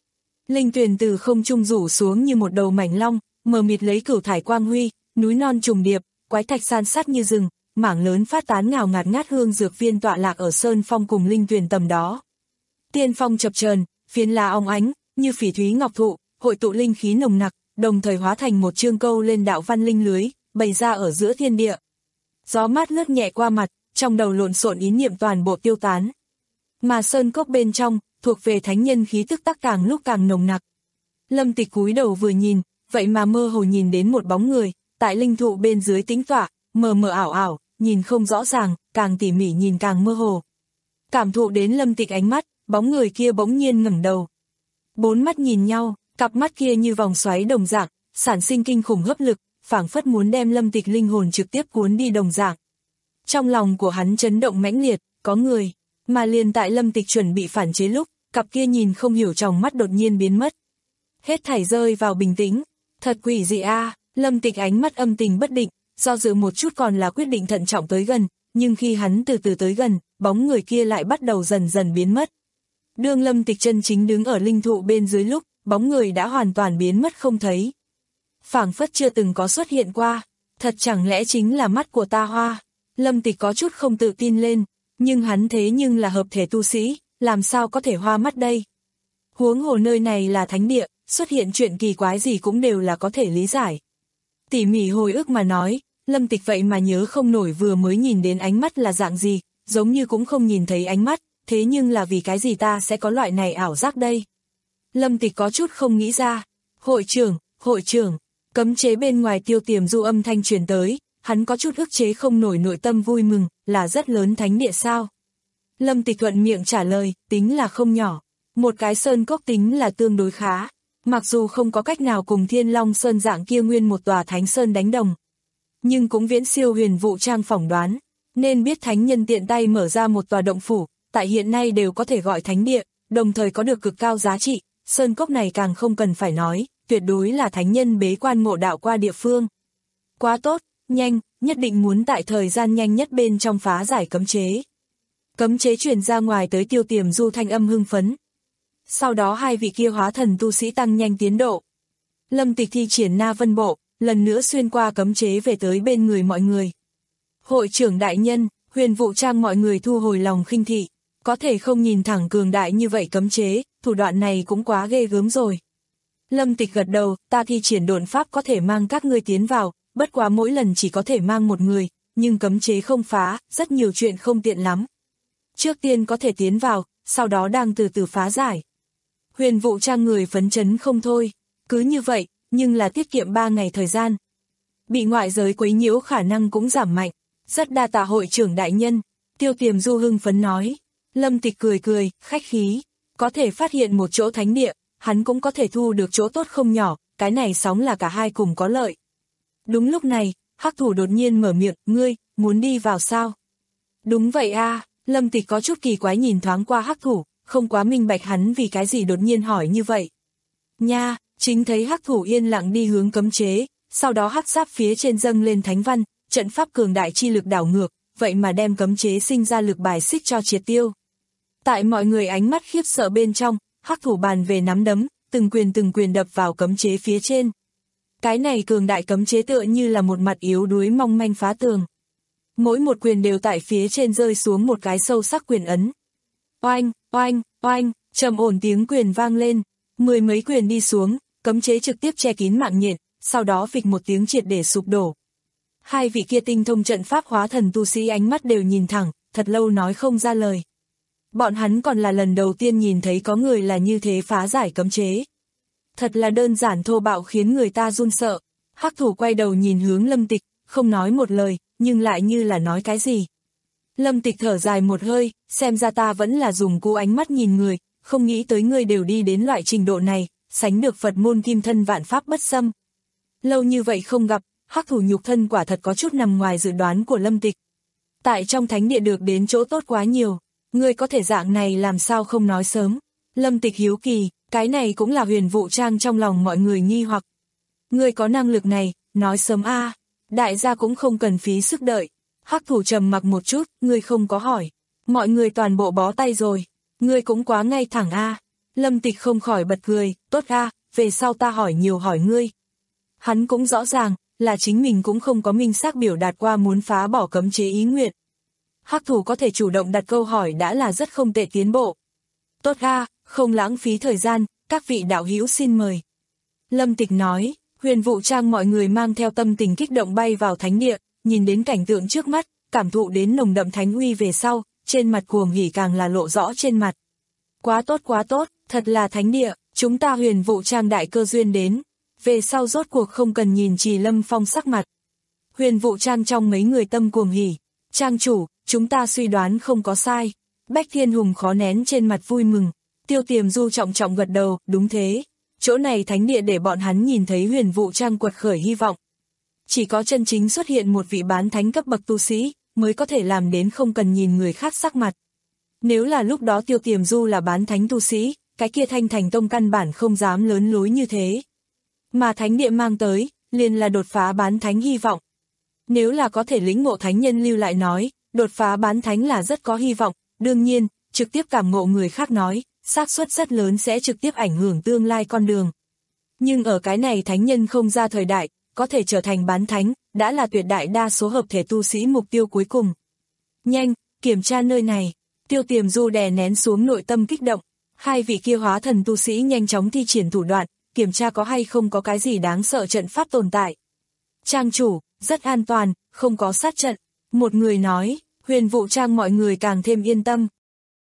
Linh tuyền từ không trung rủ xuống như một đầu mảnh long, mờ mịt lấy cửu thải quang huy, núi non trùng điệp, quái thạch san sát như rừng, mảng lớn phát tán ngào ngạt ngát hương dược viên tọa lạc ở sơn phong cùng linh tuyền tầm đó. Tiên phong chập chờn, phiến lá óng ánh, như phỉ thúy ngọc thụ, hội tụ linh khí nồng nặc, đồng thời hóa thành một chương câu lên đạo văn linh lưới, bày ra ở giữa thiên địa. Gió mát lướt nhẹ qua mặt, trong đầu lộn xộn ý niệm toàn bộ tiêu tán. Mà sơn cốc bên trong, thuộc về thánh nhân khí tức tắc càng lúc càng nồng nặc. Lâm Tịch cúi đầu vừa nhìn, vậy mà mơ hồ nhìn đến một bóng người, tại linh thụ bên dưới tĩnh tọa, mờ mờ ảo ảo, nhìn không rõ ràng, càng tỉ mỉ nhìn càng mơ hồ. Cảm thụ đến Lâm Tịch ánh mắt, bóng người kia bỗng nhiên ngẩng đầu. Bốn mắt nhìn nhau, cặp mắt kia như vòng xoáy đồng dạng, sản sinh kinh khủng hấp lực, phảng phất muốn đem Lâm Tịch linh hồn trực tiếp cuốn đi đồng dạng. Trong lòng của hắn chấn động mãnh liệt, có người, mà liền tại Lâm Tịch chuẩn bị phản chế lúc, cặp kia nhìn không hiểu tròng mắt đột nhiên biến mất. Hết thảy rơi vào bình tĩnh, thật quỷ dị a. Lâm Tịch ánh mắt âm tình bất định, do dự một chút còn là quyết định thận trọng tới gần, nhưng khi hắn từ từ tới gần, bóng người kia lại bắt đầu dần dần biến mất. Đương Lâm Tịch chân chính đứng ở linh thụ bên dưới lúc, bóng người đã hoàn toàn biến mất không thấy. Phảng phất chưa từng có xuất hiện qua, thật chẳng lẽ chính là mắt của ta hoa. Lâm Tịch có chút không tự tin lên, nhưng hắn thế nhưng là hợp thể tu sĩ, làm sao có thể hoa mắt đây. Huống hồ nơi này là thánh địa, xuất hiện chuyện kỳ quái gì cũng đều là có thể lý giải. Tỉ mỉ hồi ức mà nói, Lâm Tịch vậy mà nhớ không nổi vừa mới nhìn đến ánh mắt là dạng gì, giống như cũng không nhìn thấy ánh mắt, thế nhưng là vì cái gì ta sẽ có loại này ảo giác đây. Lâm Tịch có chút không nghĩ ra. Hội trưởng, hội trưởng, cấm chế bên ngoài Tiêu Tiềm Du âm thanh truyền tới, hắn có chút ức chế không nổi nội tâm vui mừng, là rất lớn thánh địa sao. Lâm Tịch thuận miệng trả lời, tính là không nhỏ, một cái sơn cốc tính là tương đối khá, mặc dù không có cách nào cùng Thiên Long Sơn dạng kia nguyên một tòa thánh sơn đánh đồng, nhưng cũng viễn siêu Huyền Vũ Trang phỏng đoán, nên biết thánh nhân tiện tay mở ra một tòa động phủ, tại hiện nay đều có thể gọi thánh địa, đồng thời có được cực cao giá trị, sơn cốc này càng không cần phải nói, tuyệt đối là thánh nhân bế quan ngộ đạo qua địa phương. Quá tốt, nhanh, nhất định muốn tại thời gian nhanh nhất bên trong phá giải cấm chế. Cấm chế truyền ra ngoài tới Tiêu Tiềm Du thanh âm hưng phấn. Sau đó hai vị kia hóa thần tu sĩ tăng nhanh tiến độ. Lâm Tịch thi triển Na Vân Bộ, lần nữa xuyên qua cấm chế về tới bên người mọi người. Hội trưởng đại nhân, Huyền Vũ Trang mọi người thu hồi lòng khinh thị, có thể không nhìn thẳng cường đại như vậy cấm chế, thủ đoạn này cũng quá ghê gớm rồi. Lâm Tịch gật đầu, ta thi triển độn pháp có thể mang các ngươi tiến vào, bất quá mỗi lần chỉ có thể mang một người, nhưng cấm chế không phá, rất nhiều chuyện không tiện lắm. Trước tiên có thể tiến vào, sau đó đang từ từ phá giải. Huyền Vũ Trang người phấn chấn không thôi, cứ như vậy, nhưng là tiết kiệm ba ngày thời gian. Bị ngoại giới quấy nhiễu khả năng cũng giảm mạnh, rất đa tạ hội trưởng đại nhân, Tiêu Tiềm Du hưng phấn nói. Lâm Tịch cười cười, khách khí, có thể phát hiện một chỗ thánh địa, hắn cũng có thể thu được chỗ tốt không nhỏ, cái này sóng là cả hai cùng có lợi. Đúng lúc này, Hắc Thủ đột nhiên mở miệng, ngươi, muốn đi vào sao? Đúng vậy a. Lâm Tịch có chút kỳ quái nhìn thoáng qua Hắc Thủ, không quá minh bạch hắn vì cái gì đột nhiên hỏi như vậy. Nha, chính thấy Hắc Thủ yên lặng đi hướng cấm chế, sau đó hắc giáp phía trên dâng lên thánh văn, trận pháp cường đại chi lực đảo ngược, vậy mà đem cấm chế sinh ra lực bài xích cho triệt tiêu. Tại mọi người ánh mắt khiếp sợ bên trong, Hắc Thủ bàn về nắm đấm, từng quyền từng quyền đập vào cấm chế phía trên. Cái này cường đại cấm chế tựa như là một mặt yếu đuối mong manh phá tường. Mỗi một quyền đều tại phía trên rơi xuống một cái sâu sắc quyền ấn. Oanh, oanh, oanh, trầm ổn tiếng quyền vang lên, mười mấy quyền đi xuống, cấm chế trực tiếp che kín mạng nhện, sau đó phịch một tiếng triệt để sụp đổ. Hai vị kia tinh thông trận pháp hóa thần tu sĩ ánh mắt đều nhìn thẳng, thật lâu nói không ra lời. Bọn hắn còn là lần đầu tiên nhìn thấy có người là như thế phá giải cấm chế. Thật là đơn giản thô bạo khiến người ta run sợ. Hắc Thủ quay đầu nhìn hướng Lâm Tịch, không nói một lời, nhưng lại như là nói cái gì. Lâm Tịch thở dài một hơi, xem ra ta vẫn là dùng cú ánh mắt nhìn người, không nghĩ tới ngươi đều đi đến loại trình độ này, sánh được Phật môn kim thân vạn pháp bất xâm. Lâu như vậy không gặp, Hắc Thủ nhục thân quả thật có chút nằm ngoài dự đoán của Lâm Tịch. Tại trong thánh địa được đến chỗ tốt quá nhiều, ngươi có thể dạng này làm sao không nói sớm. Lâm Tịch hiếu kỳ, cái này cũng là Huyền Vũ Trang trong lòng mọi người nghi hoặc. Ngươi có năng lực này, nói sớm a, à. Đại gia cũng không cần phí sức đợi. Hắc Thủ trầm mặc một chút, ngươi không có hỏi. Mọi người toàn bộ bó tay rồi. Ngươi cũng quá ngay thẳng a. À. Lâm Tịch không khỏi bật cười, tốt a, về sau ta hỏi nhiều hỏi ngươi. Hắn cũng rõ ràng, là chính mình cũng không có minh xác biểu đạt qua muốn phá bỏ cấm chế ý nguyện. Hắc thủ có thể chủ động đặt câu hỏi đã là rất không tệ tiến bộ. Tốt a, không lãng phí thời gian, các vị đạo hữu xin mời. Lâm Tịch nói, Huyền Vũ Trang mọi người mang theo tâm tình kích động bay vào thánh địa, nhìn đến cảnh tượng trước mắt, cảm thụ đến nồng đậm thánh uy về sau, trên mặt cuồng hỉ càng là lộ rõ trên mặt. Quá tốt quá tốt, thật là thánh địa, chúng ta Huyền Vũ Trang đại cơ duyên đến, về sau rốt cuộc không cần nhìn Trì Lâm Phong sắc mặt. Huyền Vũ Trang trong mấy người tâm cuồng hỉ, Trang chủ, chúng ta suy đoán không có sai. Bách Thiên Hùng khó nén trên mặt vui mừng, Tiêu Tiềm Du trọng trọng gật đầu, đúng thế, chỗ này thánh địa để bọn hắn nhìn thấy Huyền Vũ Trang quật khởi hy vọng. Chỉ có chân chính xuất hiện một vị bán thánh cấp bậc tu sĩ, mới có thể làm đến không cần nhìn người khác sắc mặt. Nếu là lúc đó Tiêu Tiềm Du là bán thánh tu sĩ, cái kia Thanh Thành Tông căn bản không dám lớn lối như thế. Mà thánh địa mang tới, liền là đột phá bán thánh hy vọng. Nếu là có thể lĩnh ngộ thánh nhân lưu lại nói, đột phá bán thánh là rất có hy vọng, đương nhiên, trực tiếp cảm ngộ người khác nói, xác suất rất lớn sẽ trực tiếp ảnh hưởng tương lai con đường. Nhưng ở cái này thánh nhân không ra thời đại, có thể trở thành bán thánh, đã là tuyệt đại đa số hợp thể tu sĩ mục tiêu cuối cùng. Nhanh, kiểm tra nơi này, Tiêu Tiềm Du đè nén xuống nội tâm kích động, hai vị kia hóa thần tu sĩ nhanh chóng thi triển thủ đoạn, kiểm tra có hay không có cái gì đáng sợ trận pháp tồn tại. Trang chủ, rất an toàn, không có sát trận, một người nói, Huyền Vũ Trang mọi người càng thêm yên tâm.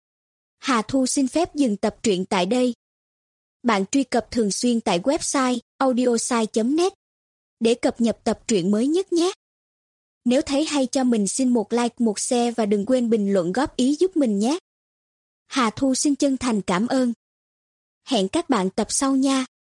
Hà Thu xin phép dừng tập truyện tại đây. Bạn truy cập thường xuyên tại website audiosai chấm net để cập nhật tập truyện mới nhất nhé. Nếu thấy hay cho mình xin một like, một share và đừng quên bình luận góp ý giúp mình nhé. Hà Thu xin chân thành cảm ơn. Hẹn các bạn tập sau nha.